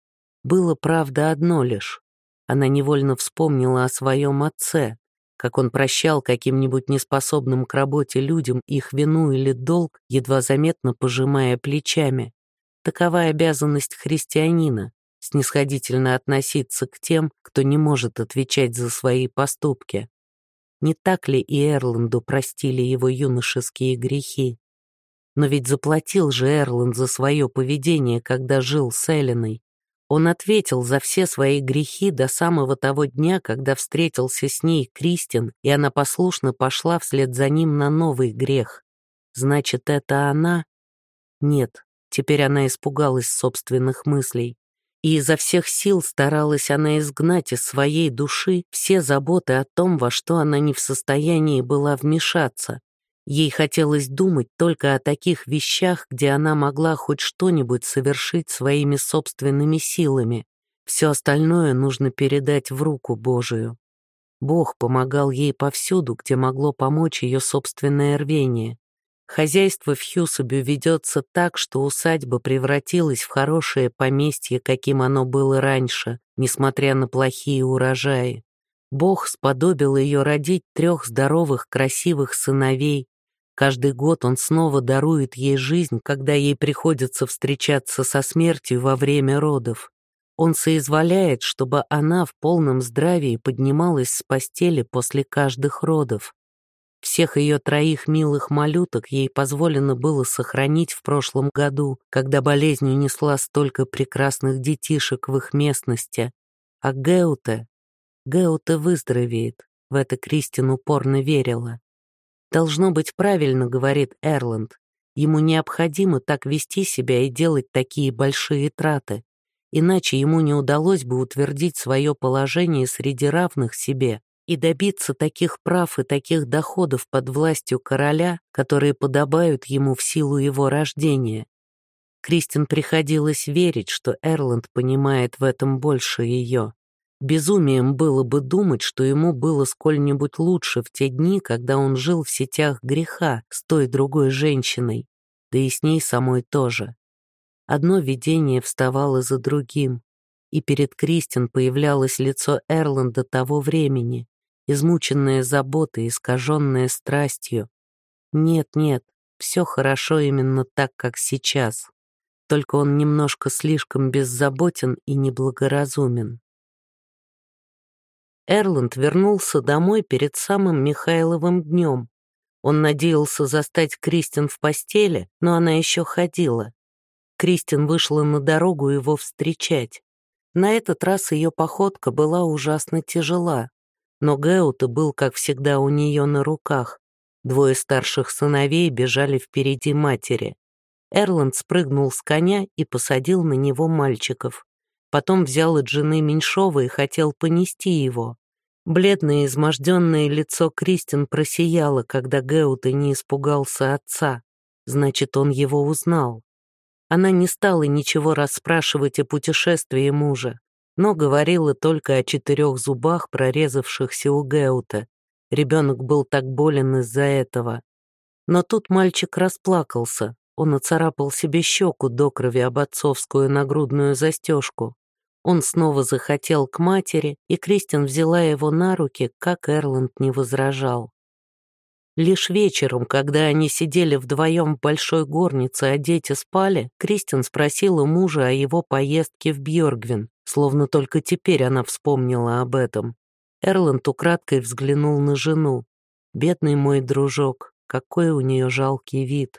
A: Было, правда, одно лишь. Она невольно вспомнила о своем отце, как он прощал каким-нибудь неспособным к работе людям их вину или долг, едва заметно пожимая плечами. Такова обязанность христианина — снисходительно относиться к тем, кто не может отвечать за свои поступки. Не так ли и Эрланду простили его юношеские грехи? Но ведь заплатил же Эрланд за свое поведение, когда жил с Элиной. Он ответил за все свои грехи до самого того дня, когда встретился с ней Кристин, и она послушно пошла вслед за ним на новый грех. Значит, это она? Нет, теперь она испугалась собственных мыслей. И изо всех сил старалась она изгнать из своей души все заботы о том, во что она не в состоянии была вмешаться. Ей хотелось думать только о таких вещах, где она могла хоть что-нибудь совершить своими собственными силами. Все остальное нужно передать в руку Божию. Бог помогал ей повсюду, где могло помочь ее собственное рвение. Хозяйство в Хьюсабю ведется так, что усадьба превратилась в хорошее поместье, каким оно было раньше, несмотря на плохие урожаи. Бог сподобил ее родить трех здоровых, красивых сыновей. Каждый год он снова дарует ей жизнь, когда ей приходится встречаться со смертью во время родов. Он соизволяет, чтобы она в полном здравии поднималась с постели после каждых родов. Всех ее троих милых малюток ей позволено было сохранить в прошлом году, когда болезнь унесла столько прекрасных детишек в их местности. А Геуте... Геуте выздоровеет, в это Кристин упорно верила. Должно быть правильно, говорит Эрланд. Ему необходимо так вести себя и делать такие большие траты. Иначе ему не удалось бы утвердить свое положение среди равных себе и добиться таких прав и таких доходов под властью короля, которые подобают ему в силу его рождения. Кристин приходилось верить, что Эрланд понимает в этом больше ее. Безумием было бы думать, что ему было сколь-нибудь лучше в те дни, когда он жил в сетях греха с той другой женщиной, да и с ней самой тоже. Одно видение вставало за другим, и перед Кристин появлялось лицо Эрланда того времени, измученное заботой, искаженное страстью. Нет-нет, все хорошо именно так, как сейчас. Только он немножко слишком беззаботен и неблагоразумен. Эрланд вернулся домой перед самым Михайловым днем. Он надеялся застать Кристин в постели, но она еще ходила. Кристин вышла на дорогу его встречать. На этот раз ее походка была ужасно тяжела, но Гэута был, как всегда, у нее на руках. Двое старших сыновей бежали впереди матери. Эрланд спрыгнул с коня и посадил на него мальчиков. Потом взял от жены меньшого и хотел понести его. Бледное изможденное лицо Кристин просияло, когда Гэута не испугался отца. Значит, он его узнал. Она не стала ничего расспрашивать о путешествии мужа, но говорила только о четырех зубах, прорезавшихся у Гэута. Ребенок был так болен из-за этого. Но тут мальчик расплакался. Он оцарапал себе щеку до крови об отцовскую нагрудную застежку. Он снова захотел к матери, и Кристин взяла его на руки, как Эрланд не возражал. Лишь вечером, когда они сидели вдвоем в большой горнице, а дети спали, Кристин спросила мужа о его поездке в Бьоргвин, словно только теперь она вспомнила об этом. Эрланд украдкой взглянул на жену. «Бедный мой дружок, какой у нее жалкий вид».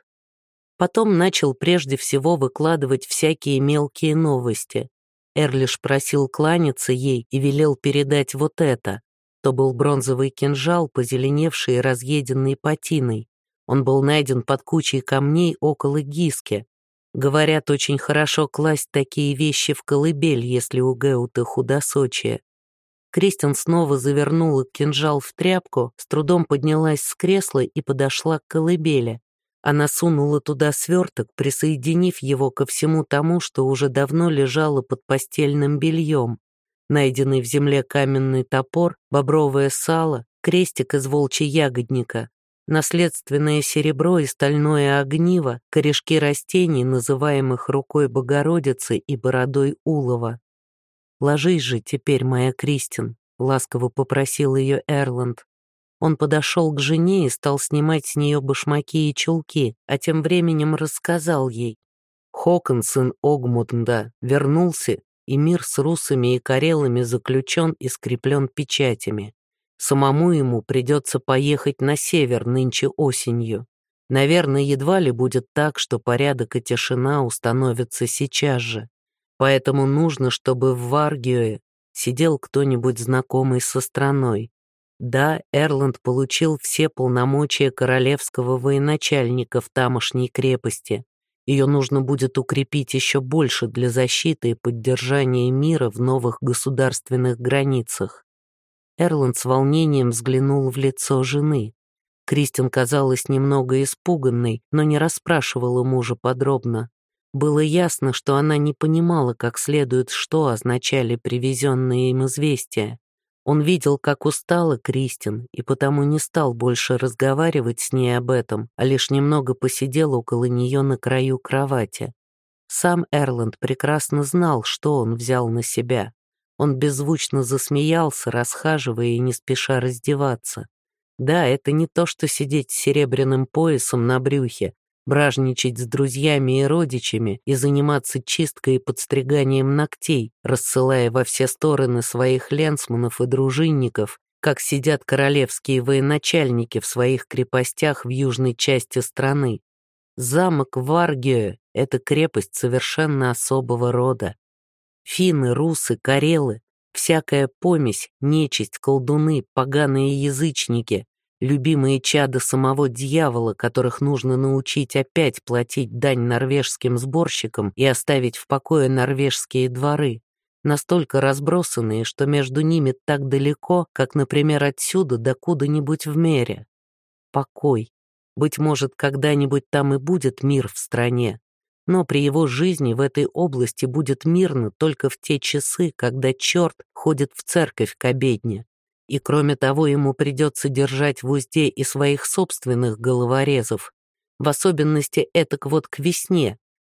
A: Потом начал прежде всего выкладывать всякие мелкие новости. Эрлиш просил кланяться ей и велел передать вот это. То был бронзовый кинжал, позеленевший и разъеденный патиной. Он был найден под кучей камней около Гиски. Говорят, очень хорошо класть такие вещи в колыбель, если у Гэута худосочие. Кристин снова завернула кинжал в тряпку, с трудом поднялась с кресла и подошла к колыбели. Она сунула туда сверток, присоединив его ко всему тому, что уже давно лежало под постельным бельем. Найденный в земле каменный топор, бобровое сало, крестик из волчья-ягодника, наследственное серебро и стальное огниво, корешки растений, называемых рукой Богородицы и бородой Улова. «Ложись же теперь, моя Кристин», — ласково попросил ее Эрланд. Он подошел к жене и стал снимать с нее башмаки и чулки, а тем временем рассказал ей. Хокон, сын Огмунда, вернулся, и мир с русами и карелами заключен и скреплен печатями. Самому ему придется поехать на север нынче осенью. Наверное, едва ли будет так, что порядок и тишина установятся сейчас же. Поэтому нужно, чтобы в Варгиое сидел кто-нибудь знакомый со страной. Да, Эрланд получил все полномочия королевского военачальника в тамошней крепости. Ее нужно будет укрепить еще больше для защиты и поддержания мира в новых государственных границах. Эрланд с волнением взглянул в лицо жены. Кристин казалась немного испуганной, но не расспрашивала мужа подробно. Было ясно, что она не понимала как следует, что означали привезенные им известия. Он видел, как устала Кристин, и потому не стал больше разговаривать с ней об этом, а лишь немного посидел около нее на краю кровати. Сам Эрланд прекрасно знал, что он взял на себя. Он беззвучно засмеялся, расхаживая и не спеша раздеваться. Да, это не то, что сидеть с серебряным поясом на брюхе, бражничать с друзьями и родичами и заниматься чисткой и подстриганием ногтей, рассылая во все стороны своих ленсманов и дружинников, как сидят королевские военачальники в своих крепостях в южной части страны. Замок Варгио — это крепость совершенно особого рода. Финны, русы, карелы, всякая помесь, нечисть, колдуны, поганые язычники, любимые чада самого дьявола, которых нужно научить опять платить дань норвежским сборщикам и оставить в покое норвежские дворы, настолько разбросанные, что между ними так далеко, как, например, отсюда до куда-нибудь в Мере. Покой. Быть может, когда-нибудь там и будет мир в стране, но при его жизни в этой области будет мирно только в те часы, когда черт ходит в церковь к обедне. И кроме того, ему придется держать в узде и своих собственных головорезов, в особенности этак вот к весне,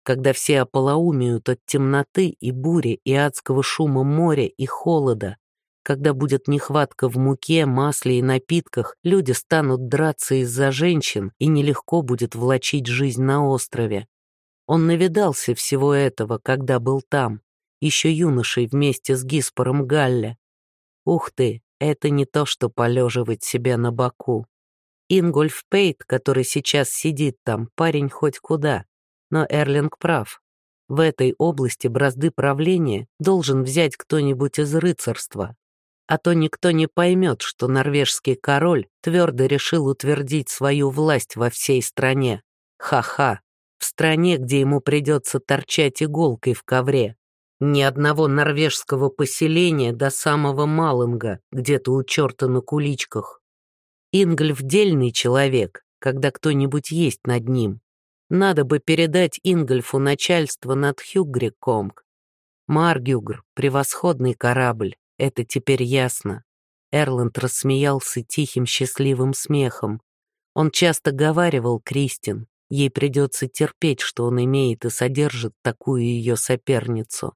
A: когда все ополоумеют от темноты и бури и адского шума моря и холода, когда будет нехватка в муке, масле и напитках, люди станут драться из-за женщин, и нелегко будет влачить жизнь на острове. Он навидался всего этого, когда был там, еще юношей вместе с Гиспором Галле. Ух ты, это не то, что полеживать себя на боку. Ингольф Пейт, который сейчас сидит там, парень хоть куда. Но Эрлинг прав. В этой области бразды правления должен взять кто-нибудь из рыцарства. А то никто не поймет, что норвежский король твердо решил утвердить свою власть во всей стране. Ха-ха. В стране, где ему придется торчать иголкой в ковре. Ни одного норвежского поселения до самого Малинга, где-то у черта на куличках. Ингольф дельный человек, когда кто-нибудь есть над ним. Надо бы передать Ингольфу начальство над Хюгрикомг. Маргюгр — превосходный корабль, это теперь ясно. Эрланд рассмеялся тихим счастливым смехом. Он часто говаривал Кристин, ей придется терпеть, что он имеет и содержит такую ее соперницу.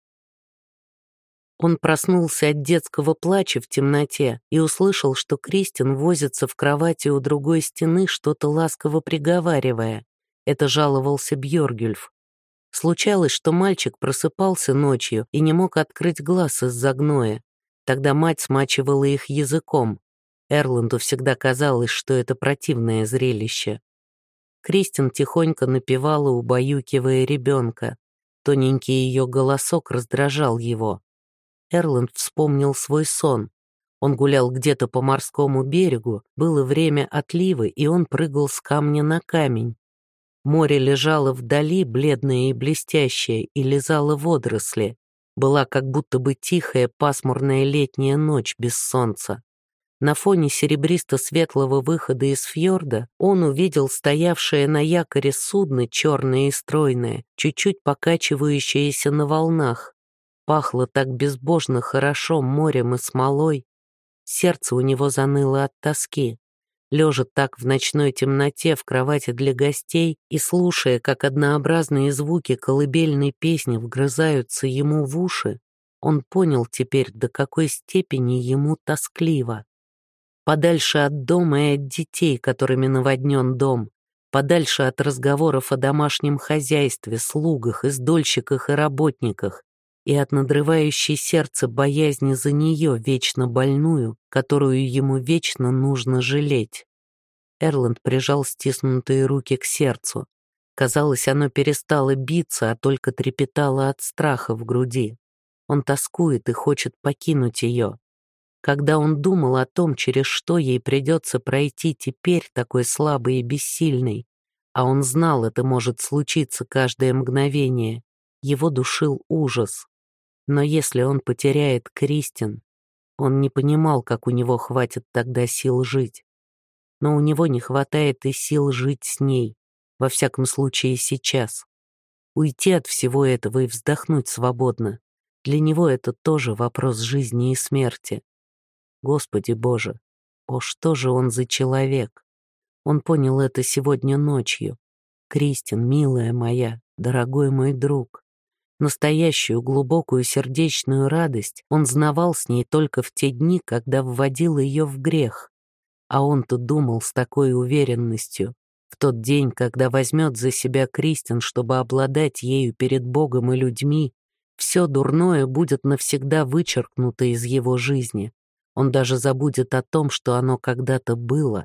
A: Он проснулся от детского плача в темноте и услышал, что Кристин возится в кровати у другой стены, что-то ласково приговаривая. Это жаловался Бьоргюльф. Случалось, что мальчик просыпался ночью и не мог открыть глаз из-за гноя. Тогда мать смачивала их языком. Эрланду всегда казалось, что это противное зрелище. Кристин тихонько напевала, убаюкивая ребенка. Тоненький ее голосок раздражал его. Эрланд вспомнил свой сон. Он гулял где-то по морскому берегу, было время отливы, и он прыгал с камня на камень. Море лежало вдали, бледное и блестящее, и лизало водоросли. Была как будто бы тихая пасмурная летняя ночь без солнца. На фоне серебристо-светлого выхода из фьорда он увидел стоявшее на якоре судно черное и стройное, чуть-чуть покачивающееся на волнах. Пахло так безбожно хорошо морем и смолой. Сердце у него заныло от тоски. Лежа так в ночной темноте в кровати для гостей и слушая, как однообразные звуки колыбельной песни вгрызаются ему в уши, он понял теперь, до какой степени ему тоскливо. Подальше от дома и от детей, которыми наводнен дом, подальше от разговоров о домашнем хозяйстве, слугах, издольщиках и работниках, и от надрывающей сердце боязни за нее, вечно больную, которую ему вечно нужно жалеть. Эрланд прижал стиснутые руки к сердцу. Казалось, оно перестало биться, а только трепетало от страха в груди. Он тоскует и хочет покинуть ее. Когда он думал о том, через что ей придется пройти теперь, такой слабый и бессильный, а он знал, это может случиться каждое мгновение, его душил ужас. Но если он потеряет Кристин, он не понимал, как у него хватит тогда сил жить. Но у него не хватает и сил жить с ней, во всяком случае сейчас. Уйти от всего этого и вздохнуть свободно. Для него это тоже вопрос жизни и смерти. Господи Боже, о, что же он за человек? Он понял это сегодня ночью. Кристин, милая моя, дорогой мой друг. Настоящую глубокую сердечную радость он знавал с ней только в те дни, когда вводил ее в грех. А он-то думал с такой уверенностью. В тот день, когда возьмет за себя Кристин, чтобы обладать ею перед Богом и людьми, все дурное будет навсегда вычеркнуто из его жизни. Он даже забудет о том, что оно когда-то было.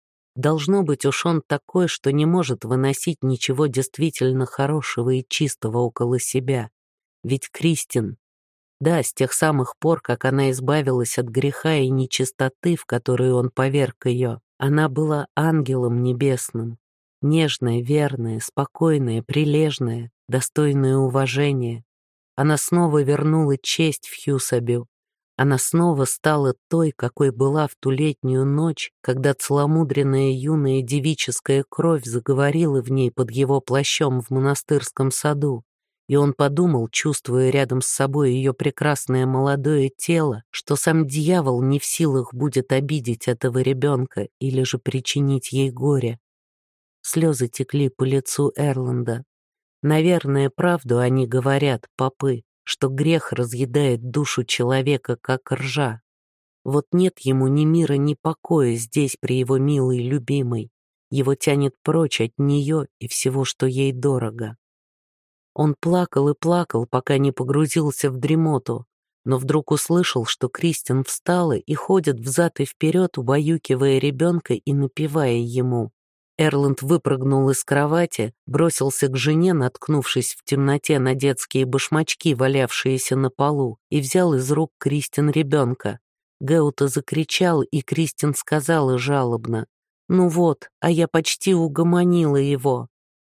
A: Должно быть, уж он такой, что не может выносить ничего действительно хорошего и чистого около себя. Ведь Кристин, да, с тех самых пор, как она избавилась от греха и нечистоты, в которую он поверг ее, она была ангелом небесным, нежная, верная, спокойная, прилежная, достойная уважения. Она снова вернула честь в Хьюсабю. Она снова стала той, какой была в ту летнюю ночь, когда целомудренная юная девическая кровь заговорила в ней под его плащом в монастырском саду, и он подумал, чувствуя рядом с собой ее прекрасное молодое тело, что сам дьявол не в силах будет обидеть этого ребенка или же причинить ей горе. Слезы текли по лицу Эрланда. Наверное, правду они говорят, попы, что грех разъедает душу человека, как ржа. Вот нет ему ни мира, ни покоя здесь при его милой любимой. Его тянет прочь от нее и всего, что ей дорого. Он плакал и плакал, пока не погрузился в дремоту, но вдруг услышал, что Кристин встала и ходит взад и вперед, убаюкивая ребенка и напевая ему. Эрланд выпрыгнул из кровати, бросился к жене, наткнувшись в темноте на детские башмачки, валявшиеся на полу, и взял из рук Кристин ребенка. Геута закричал, и Кристин сказала жалобно: «Ну вот, а я почти угомонила его».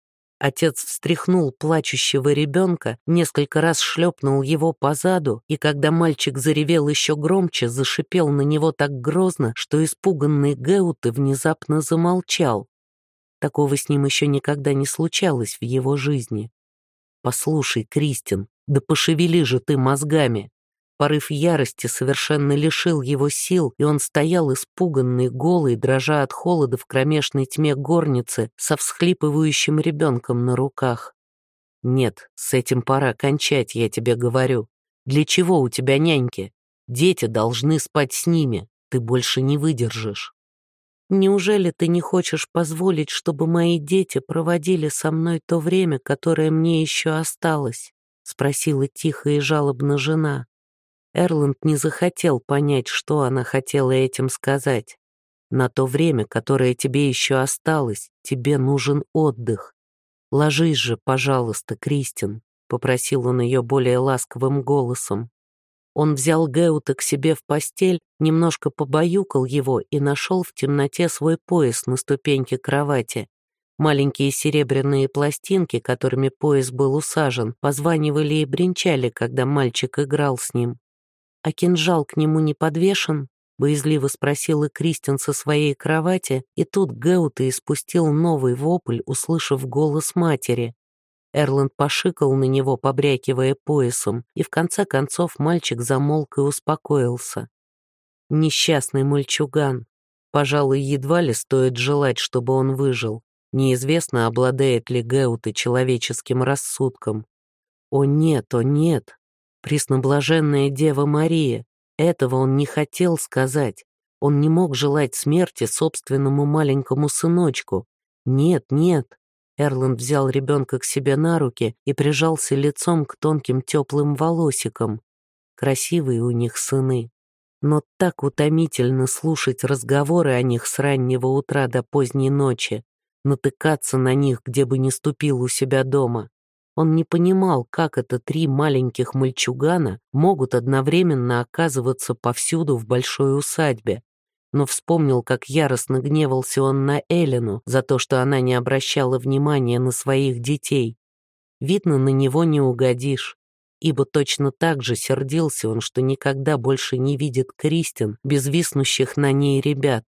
A: Отец встряхнул плачущего ребенка, несколько раз шлепнул его по заду, и когда мальчик заревел еще громче, зашипел на него так грозно, что испуганный Геута внезапно замолчал. Такого с ним еще никогда не случалось в его жизни. «Послушай, Кристин, да пошевели же ты мозгами!» Порыв ярости совершенно лишил его сил, и он стоял испуганный, голый, дрожа от холода в кромешной тьме горницы со всхлипывающим ребенком на руках. «Нет, с этим пора кончать, я тебе говорю. Для чего у тебя няньки? Дети должны спать с ними, ты больше не выдержишь». «Неужели ты не хочешь позволить, чтобы мои дети проводили со мной то время, которое мне еще осталось?» — спросила тихо и жалобно жена. Эрланд не захотел понять, что она хотела этим сказать. «На то время, которое тебе еще осталось, тебе нужен отдых. Ложись же, пожалуйста, Кристин», — попросил он ее более ласковым голосом. Он взял Геута к себе в постель, немножко побаюкал его и нашел в темноте свой пояс на ступеньке кровати. Маленькие серебряные пластинки, которыми пояс был усажен, позванивали и бренчали, когда мальчик играл с ним. «А кинжал к нему не подвешен?» — боязливо спросила Кристин со своей кровати, и тут Геута испустил новый вопль, услышав голос матери. Эрланд пошикал на него, побрякивая поясом, и в конце концов мальчик замолк и успокоился. Несчастный мальчуган. Пожалуй, едва ли стоит желать, чтобы он выжил. Неизвестно, обладает ли Геута человеческим рассудком. О нет, о нет! Пресноблаженная Дева Мария! Этого он не хотел сказать. Он не мог желать смерти собственному маленькому сыночку. Нет, нет! Эрланд взял ребенка к себе на руки и прижался лицом к тонким теплым волосикам. Красивые у них сыны. Но так утомительно слушать разговоры о них с раннего утра до поздней ночи, натыкаться на них, где бы ни ступил у себя дома. Он не понимал, как это три маленьких мальчугана могут одновременно оказываться повсюду в большой усадьбе. Но вспомнил, как яростно гневался он на Элену за то, что она не обращала внимания на своих детей. Видно, на него не угодишь, ибо точно так же сердился он, что никогда больше не видит Кристин без виснущих на ней ребят.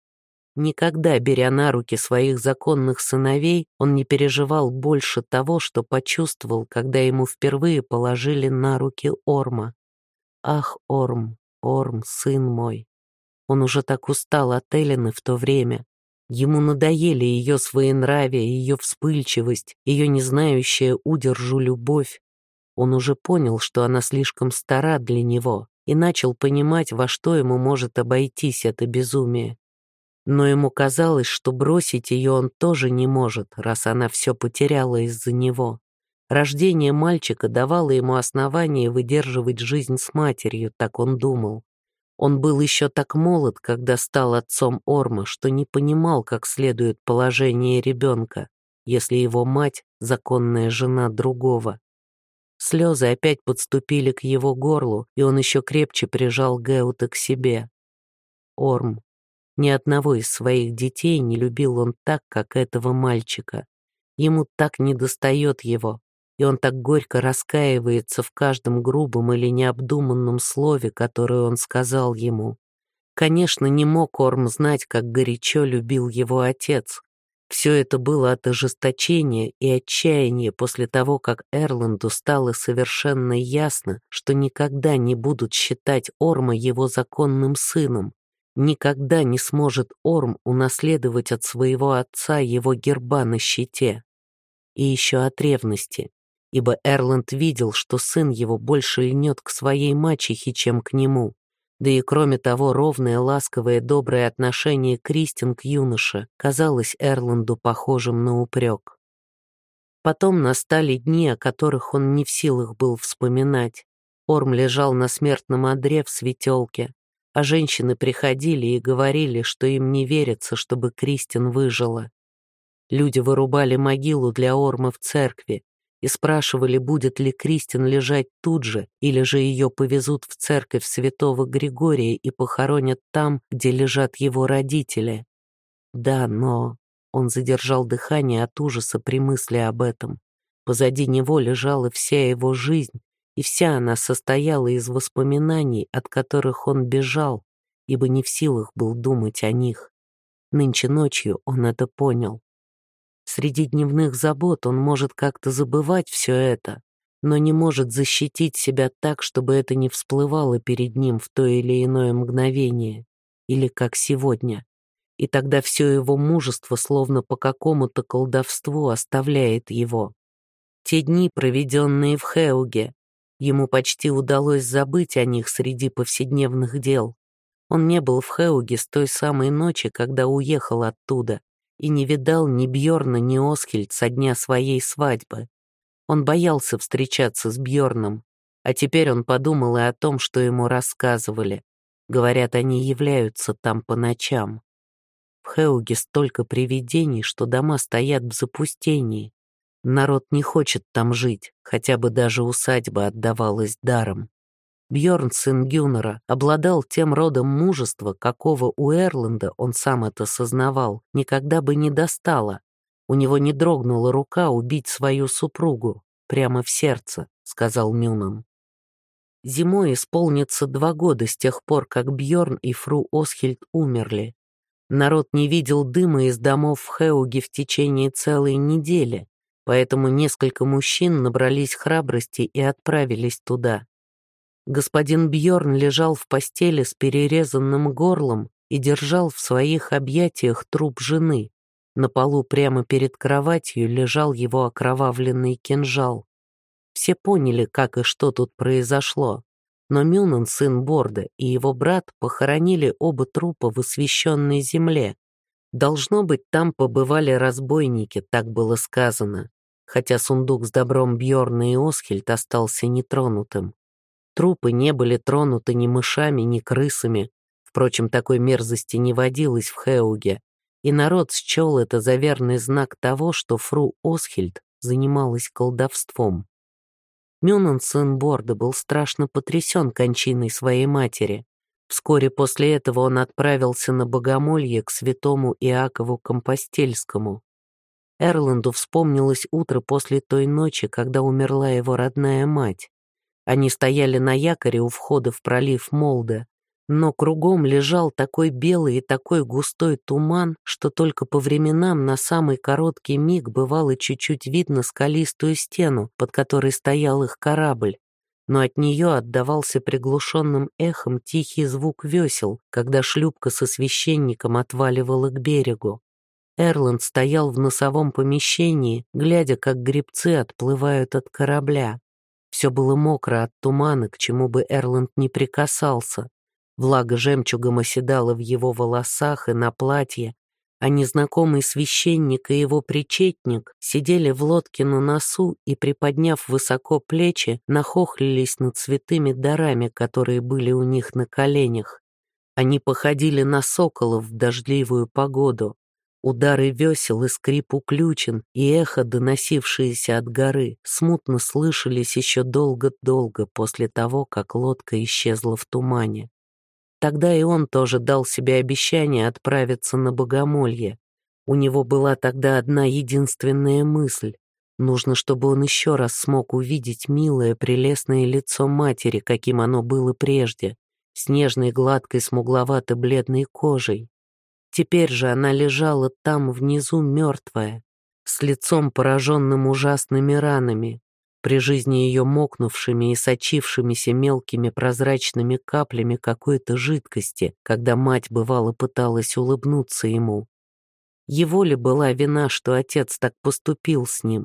A: Никогда, беря на руки своих законных сыновей, он не переживал больше того, что почувствовал, когда ему впервые положили на руки Орма. «Ах, Орм, Орм, сын мой!» Он уже так устал от Элены в то время. Ему надоели ее своенравие, ее вспыльчивость, ее не знающая удержу любовь. Он уже понял, что она слишком стара для него, и начал понимать, во что ему может обойтись это безумие. Но ему казалось, что бросить ее он тоже не может, раз она все потеряла из-за него. Рождение мальчика давало ему основание выдерживать жизнь с матерью, так он думал. Он был еще так молод, когда стал отцом Орма, что не понимал, как следует положение ребенка, если его мать — законная жена другого. Слезы опять подступили к его горлу, и он еще крепче прижал Геута к себе. Орм. Ни одного из своих детей не любил он так, как этого мальчика. Ему так недостает его, и он так горько раскаивается в каждом грубом или необдуманном слове, которое он сказал ему. Конечно, не мог Орм знать, как горячо любил его отец. Все это было от ожесточения и отчаяния после того, как Эрланду стало совершенно ясно, что никогда не будут считать Орма его законным сыном. Никогда не сможет Орм унаследовать от своего отца его герба на щите. и еще от ревности, ибо Эрланд видел, что сын его больше льнет к своей мачехе, чем к нему, да и кроме того ровное, ласковое, доброе отношение Кристин к юноше казалось Эрланду похожим на упрек. Потом настали дни, о которых он не в силах был вспоминать. Орм лежал на смертном одре в светелке, а женщины приходили и говорили, что им не верится, чтобы Кристин выжила. Люди вырубали могилу для Орма в церкви и спрашивали, будет ли Кристин лежать тут же, или же ее повезут в церковь святого Григория и похоронят там, где лежат его родители. Да, но... Он задержал дыхание от ужаса при мысли об этом. Позади него лежала вся его жизнь, и вся она состояла из воспоминаний, от которых он бежал, ибо не в силах был думать о них. Нынче ночью он это понял. Среди дневных забот он может как-то забывать все это, но не может защитить себя так, чтобы это не всплывало перед ним в то или иное мгновение, или как сегодня. И тогда все его мужество словно по какому-то колдовству оставляет его. Те дни, проведенные в Хеуге, ему почти удалось забыть о них среди повседневных дел. Он не был в Хеуге с той самой ночи, когда уехал оттуда, и не видал ни Бьорна, ни Осхильд со дня своей свадьбы. Он боялся встречаться с Бьорном, а теперь он подумал и о том, что ему рассказывали. Говорят, они являются там по ночам. В Хеуге столько привидений, что дома стоят в запустении. Народ не хочет там жить, хотя бы даже усадьба отдавалась даром. Бьорн, сын Гюннера, обладал тем родом мужества, какого у Эрланда, он сам это сознавал, никогда бы не достало. У него не дрогнула рука убить свою супругу, прямо в сердце, сказал Мюнан. Зимой исполнится два года с тех пор, как Бьорн и фру Осхильд умерли. Народ не видел дыма из домов в Хеуге в течение целой недели, поэтому несколько мужчин набрались храбрости и отправились туда. Господин Бьорн лежал в постели с перерезанным горлом и держал в своих объятиях труп жены. На полу прямо перед кроватью лежал его окровавленный кинжал. Все поняли, как и что тут произошло. Но Мюнан, сын Борда, и его брат похоронили оба трупа в освященной земле. Должно быть, там побывали разбойники, так было сказано, хотя сундук с добром Бьорна и Осхильд остался нетронутым. Трупы не были тронуты ни мышами, ни крысами. Впрочем, такой мерзости не водилось в Хеуге, и народ счел это за верный знак того, что фру Осхильд занималась колдовством. Мюнан, сын Борда, был страшно потрясен кончиной своей матери. Вскоре после этого он отправился на богомолье к святому Иакову Компостельскому. Эрланду вспомнилось утро после той ночи, когда умерла его родная мать. Они стояли на якоре у входа в пролив Молда, но кругом лежал такой белый и такой густой туман, что только по временам на самый короткий миг бывало чуть-чуть видно скалистую стену, под которой стоял их корабль, но от нее отдавался приглушенным эхом тихий звук весел, когда шлюпка со священником отваливала к берегу. Эрланд стоял в носовом помещении, глядя, как гребцы отплывают от корабля. Все было мокро от тумана, к чему бы Эрланд не прикасался. Влага жемчугом оседала в его волосах и на платье, а незнакомый священник и его причетник сидели в лодке на носу и, приподняв высоко плечи, нахохлились над святыми дарами, которые были у них на коленях. Они походили на соколов в дождливую погоду. Удары весел и скрип уключен, и эхо, доносившееся от горы, смутно слышались еще долго-долго после того, как лодка исчезла в тумане. Тогда и он тоже дал себе обещание отправиться на богомолье. У него была тогда одна единственная мысль. Нужно, чтобы он еще раз смог увидеть милое, прелестное лицо матери, каким оно было прежде, с нежной, гладкой, смугловато-бледной кожей. Теперь же она лежала там внизу мертвая, с лицом пораженным ужасными ранами, при жизни ее мокнувшими и сочившимися мелкими прозрачными каплями какой-то жидкости, когда мать бывало пыталась улыбнуться ему. Его ли была вина, что отец так поступил с ним?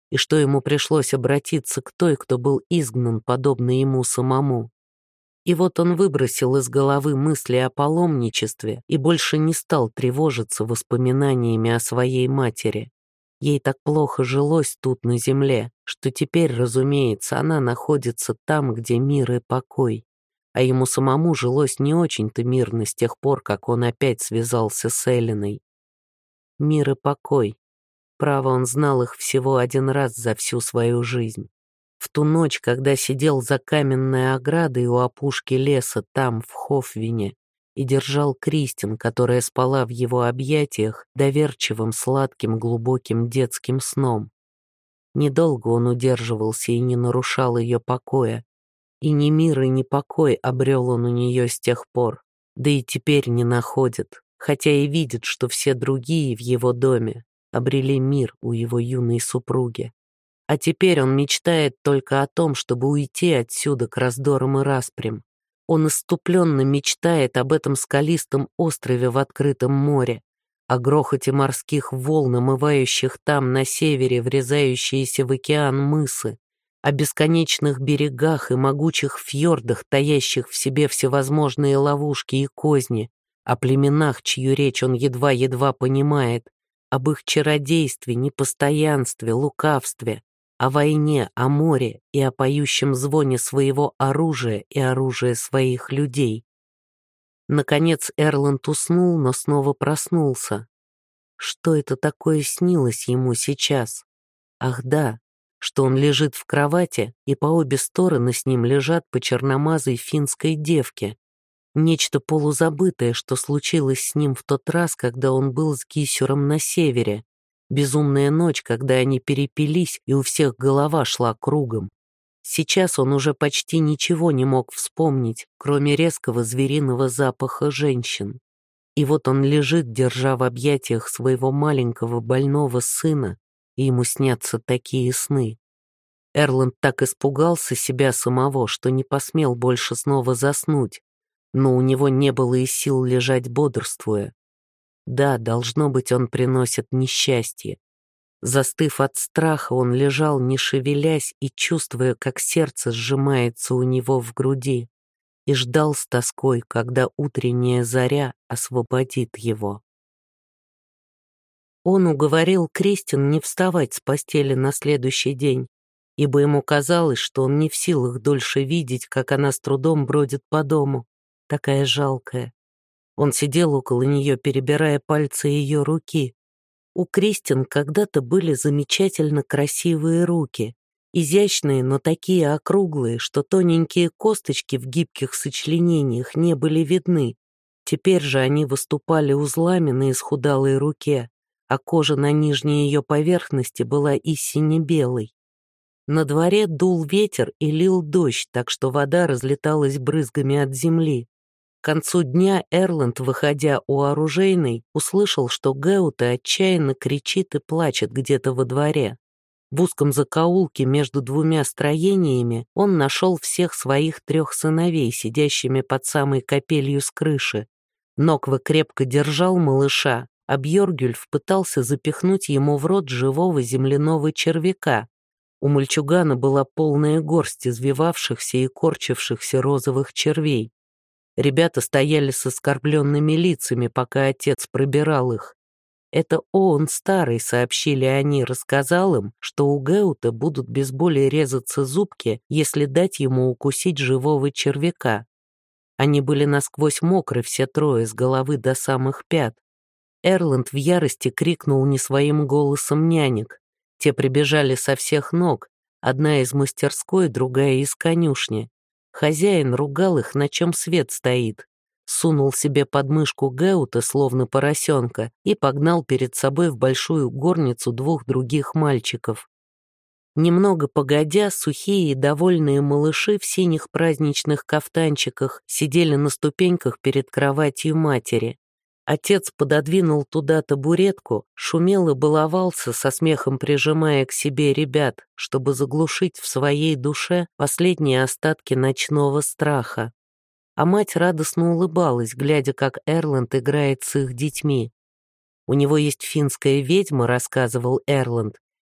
A: и что ему пришлось обратиться к той, кто был изгнан, подобно ему самому. И вот он выбросил из головы мысли о паломничестве и больше не стал тревожиться воспоминаниями о своей матери. Ей так плохо жилось тут на земле, что теперь, разумеется, она находится там, где мир и покой. А ему самому жилось не очень-то мирно с тех пор, как он опять связался с Эллиной. Мир и покой. Право, он знал их всего один раз за всю свою жизнь. В ту ночь, когда сидел за каменной оградой у опушки леса там, в Хофвине, и держал Кристин, которая спала в его объятиях доверчивым, сладким, глубоким детским сном. Недолго он удерживался и не нарушал ее покоя. И ни мир, и ни покой обрел он у нее с тех пор, да и теперь не находит, хотя и видит, что все другие в его доме обрели мир у его юной супруги. А теперь он мечтает только о том, чтобы уйти отсюда к раздорам и распрям. Он исступленно мечтает об этом скалистом острове в открытом море, о грохоте морских волн, омывающих там, на севере, врезающиеся в океан мысы, о бесконечных берегах и могучих фьордах, таящих в себе всевозможные ловушки и козни, о племенах, чью речь он едва-едва понимает, об их чародействе, непостоянстве, лукавстве, о войне, о море и о поющем звоне своего оружия и оружия своих людей. Наконец Эрланд уснул, но снова проснулся. Что это такое снилось ему сейчас? Ах да, что он лежит в кровати, и по обе стороны с ним лежат по черномазой финской девке. Нечто полузабытое, что случилось с ним в тот раз, когда он был с Гисюром на севере. Безумная ночь, когда они перепились, и у всех голова шла кругом. Сейчас он уже почти ничего не мог вспомнить, кроме резкого звериного запаха женщин. И вот он лежит, держа в объятиях своего маленького больного сына, и ему снятся такие сны. Эрланд так испугался себя самого, что не посмел больше снова заснуть, но у него не было и сил лежать бодрствуя. Да, должно быть, он приносит несчастье. Застыв от страха, он лежал, не шевелясь и чувствуя, как сердце сжимается у него в груди, и ждал с тоской, когда утренняя заря освободит его. Он уговорил Кристин не вставать с постели на следующий день, ибо ему казалось, что он не в силах дольше видеть, как она с трудом бродит по дому, такая жалкая. Он сидел около нее, перебирая пальцы ее руки. У Кристин когда-то были замечательно красивые руки, изящные, но такие округлые, что тоненькие косточки в гибких сочленениях не были видны. Теперь же они выступали узлами на исхудалой руке, а кожа на нижней ее поверхности была и сине-белой. На дворе дул ветер и лил дождь, так что вода разлеталась брызгами от земли. К концу дня Эрланд, выходя у оружейной, услышал, что Геута отчаянно кричит и плачет где-то во дворе. В узком закоулке между двумя строениями он нашел всех своих трех сыновей, сидящими под самой капелью с крыши. Ноква крепко держал малыша, а Бьоргюльф пытался запихнуть ему в рот живого земляного червяка. У мальчугана была полная горсть извивавшихся и корчившихся розовых червей. Ребята стояли с оскорбленными лицами, пока отец пробирал их. Это он, старый, сообщили они, рассказал им, что у Геута будут без боли резаться зубки, если дать ему укусить живого червяка. Они были насквозь мокры все трое, с головы до самых пят. Эрланд в ярости крикнул не своим голосом нянек. Те прибежали со всех ног, одна из мастерской, другая из конюшни. Хозяин ругал их, на чем свет стоит, сунул себе под мышку Геута, словно поросенка, и погнал перед собой в большую горницу двух других мальчиков. Немного погодя, сухие и довольные малыши в синих праздничных кафтанчиках сидели на ступеньках перед кроватью матери. Отец пододвинул туда табуретку, шумел и баловался, со смехом прижимая к себе ребят, чтобы заглушить в своей душе последние остатки ночного страха. А мать радостно улыбалась, глядя, как Эрланд играет с их детьми. «У него есть финская ведьма», — рассказывал Эрланд.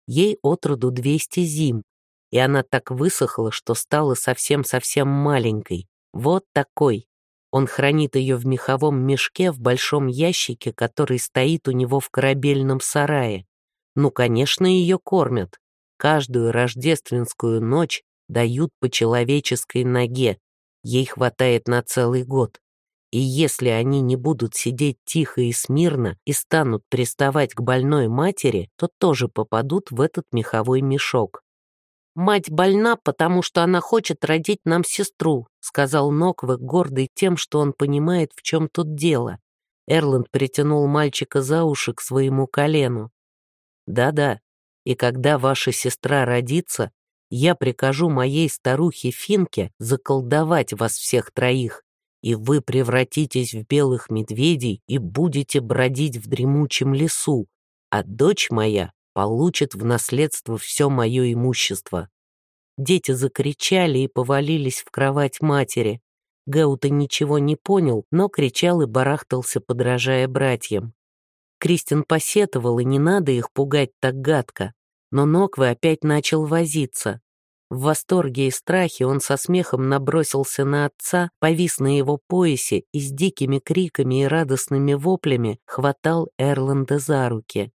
A: Ей от роду двести зим, и она так высохла, что стала совсем-совсем маленькой. Вот такой. Он хранит ее в меховом мешке в большом ящике, который стоит у него в корабельном сарае. Ну, конечно, ее кормят. Каждую рождественскую ночь дают по человеческой ноге. Ей хватает на целый год. И если они не будут сидеть тихо и смирно и станут приставать к больной матери, то тоже попадут в этот меховой мешок. «Мать больна, потому что она хочет родить нам сестру», сказал Ноквек, гордый тем, что он понимает, в чем тут дело. Эрланд притянул мальчика за уши к своему колену. «Да-да, и когда ваша сестра родится, я прикажу моей старухе Финке заколдовать вас всех троих, и вы превратитесь в белых медведей и будете бродить в дремучем лесу, а дочь моя получит в наследство все мое имущество». Дети закричали и повалились в кровать матери. Гэута ничего не понял, но кричал и барахтался, подражая братьям. Кристин посетовал, и не надо их пугать так гадко, но Нокве опять начал возиться. В восторге и страхе он со смехом набросился на отца, повис на его поясе и с дикими криками и радостными воплями хватал Эрланда за руки.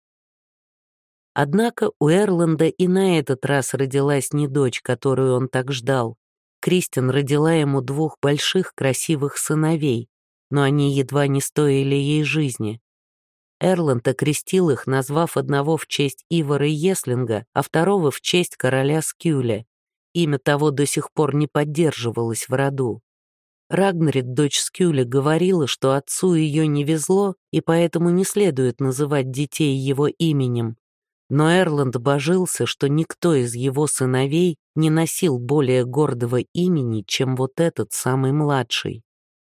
A: Однако у Эрланда и на этот раз родилась не дочь, которую он так ждал. Кристин родила ему двух больших красивых сыновей, но они едва не стоили ей жизни. Эрланд окрестил их, назвав одного в честь Ивара Еслинга, а второго в честь короля Скюля. Имя того до сих пор не поддерживалось в роду. Рагнрид, дочь Скюля, говорила, что отцу ее не везло, и поэтому не следует называть детей его именем. Но Эрланд божился, что никто из его сыновей не носил более гордого имени, чем вот этот самый младший.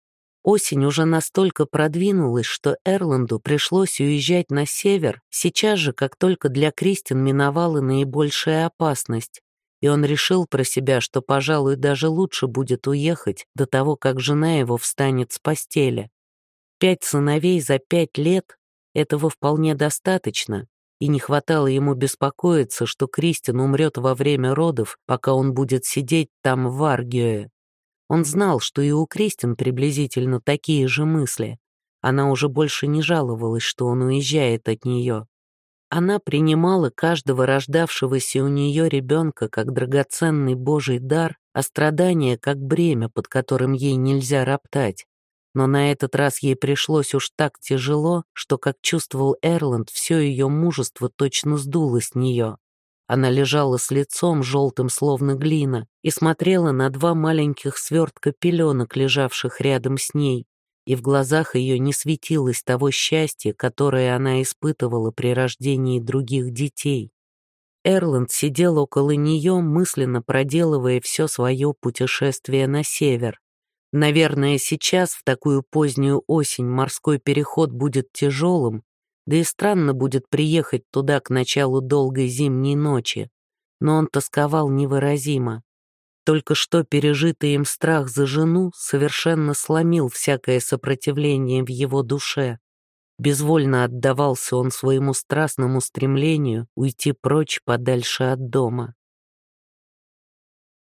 A: Осень уже настолько продвинулась, что Эрланду пришлось уезжать на север сейчас же, как только для Кристин миновала наибольшая опасность, и он решил про себя, что, пожалуй, даже лучше будет уехать до того, как жена его встанет с постели. Пять сыновей за пять лет — этого вполне достаточно, и не хватало ему беспокоиться, что Кристин умрет во время родов, пока он будет сидеть там в Аргиое. Он знал, что и у Кристин приблизительно такие же мысли. Она уже больше не жаловалась, что он уезжает от нее. Она принимала каждого рождавшегося у нее ребенка как драгоценный Божий дар, а страдания как бремя, под которым ей нельзя роптать. Но на этот раз ей пришлось уж так тяжело, что, как чувствовал Эрланд, все ее мужество точно сдуло с нее. Она лежала с лицом желтым, словно глина, и смотрела на два маленьких свертка пеленок, лежавших рядом с ней, и в глазах ее не светилось того счастья, которое она испытывала при рождении других детей. Эрланд сидел около нее, мысленно проделывая все свое путешествие на север. Наверное, сейчас, в такую позднюю осень, морской переход будет тяжелым, да и странно будет приехать туда к началу долгой зимней ночи. Но он тосковал невыразимо. Только что пережитый им страх за жену совершенно сломил всякое сопротивление в его душе. Безвольно отдавался он своему страстному стремлению уйти прочь подальше от дома.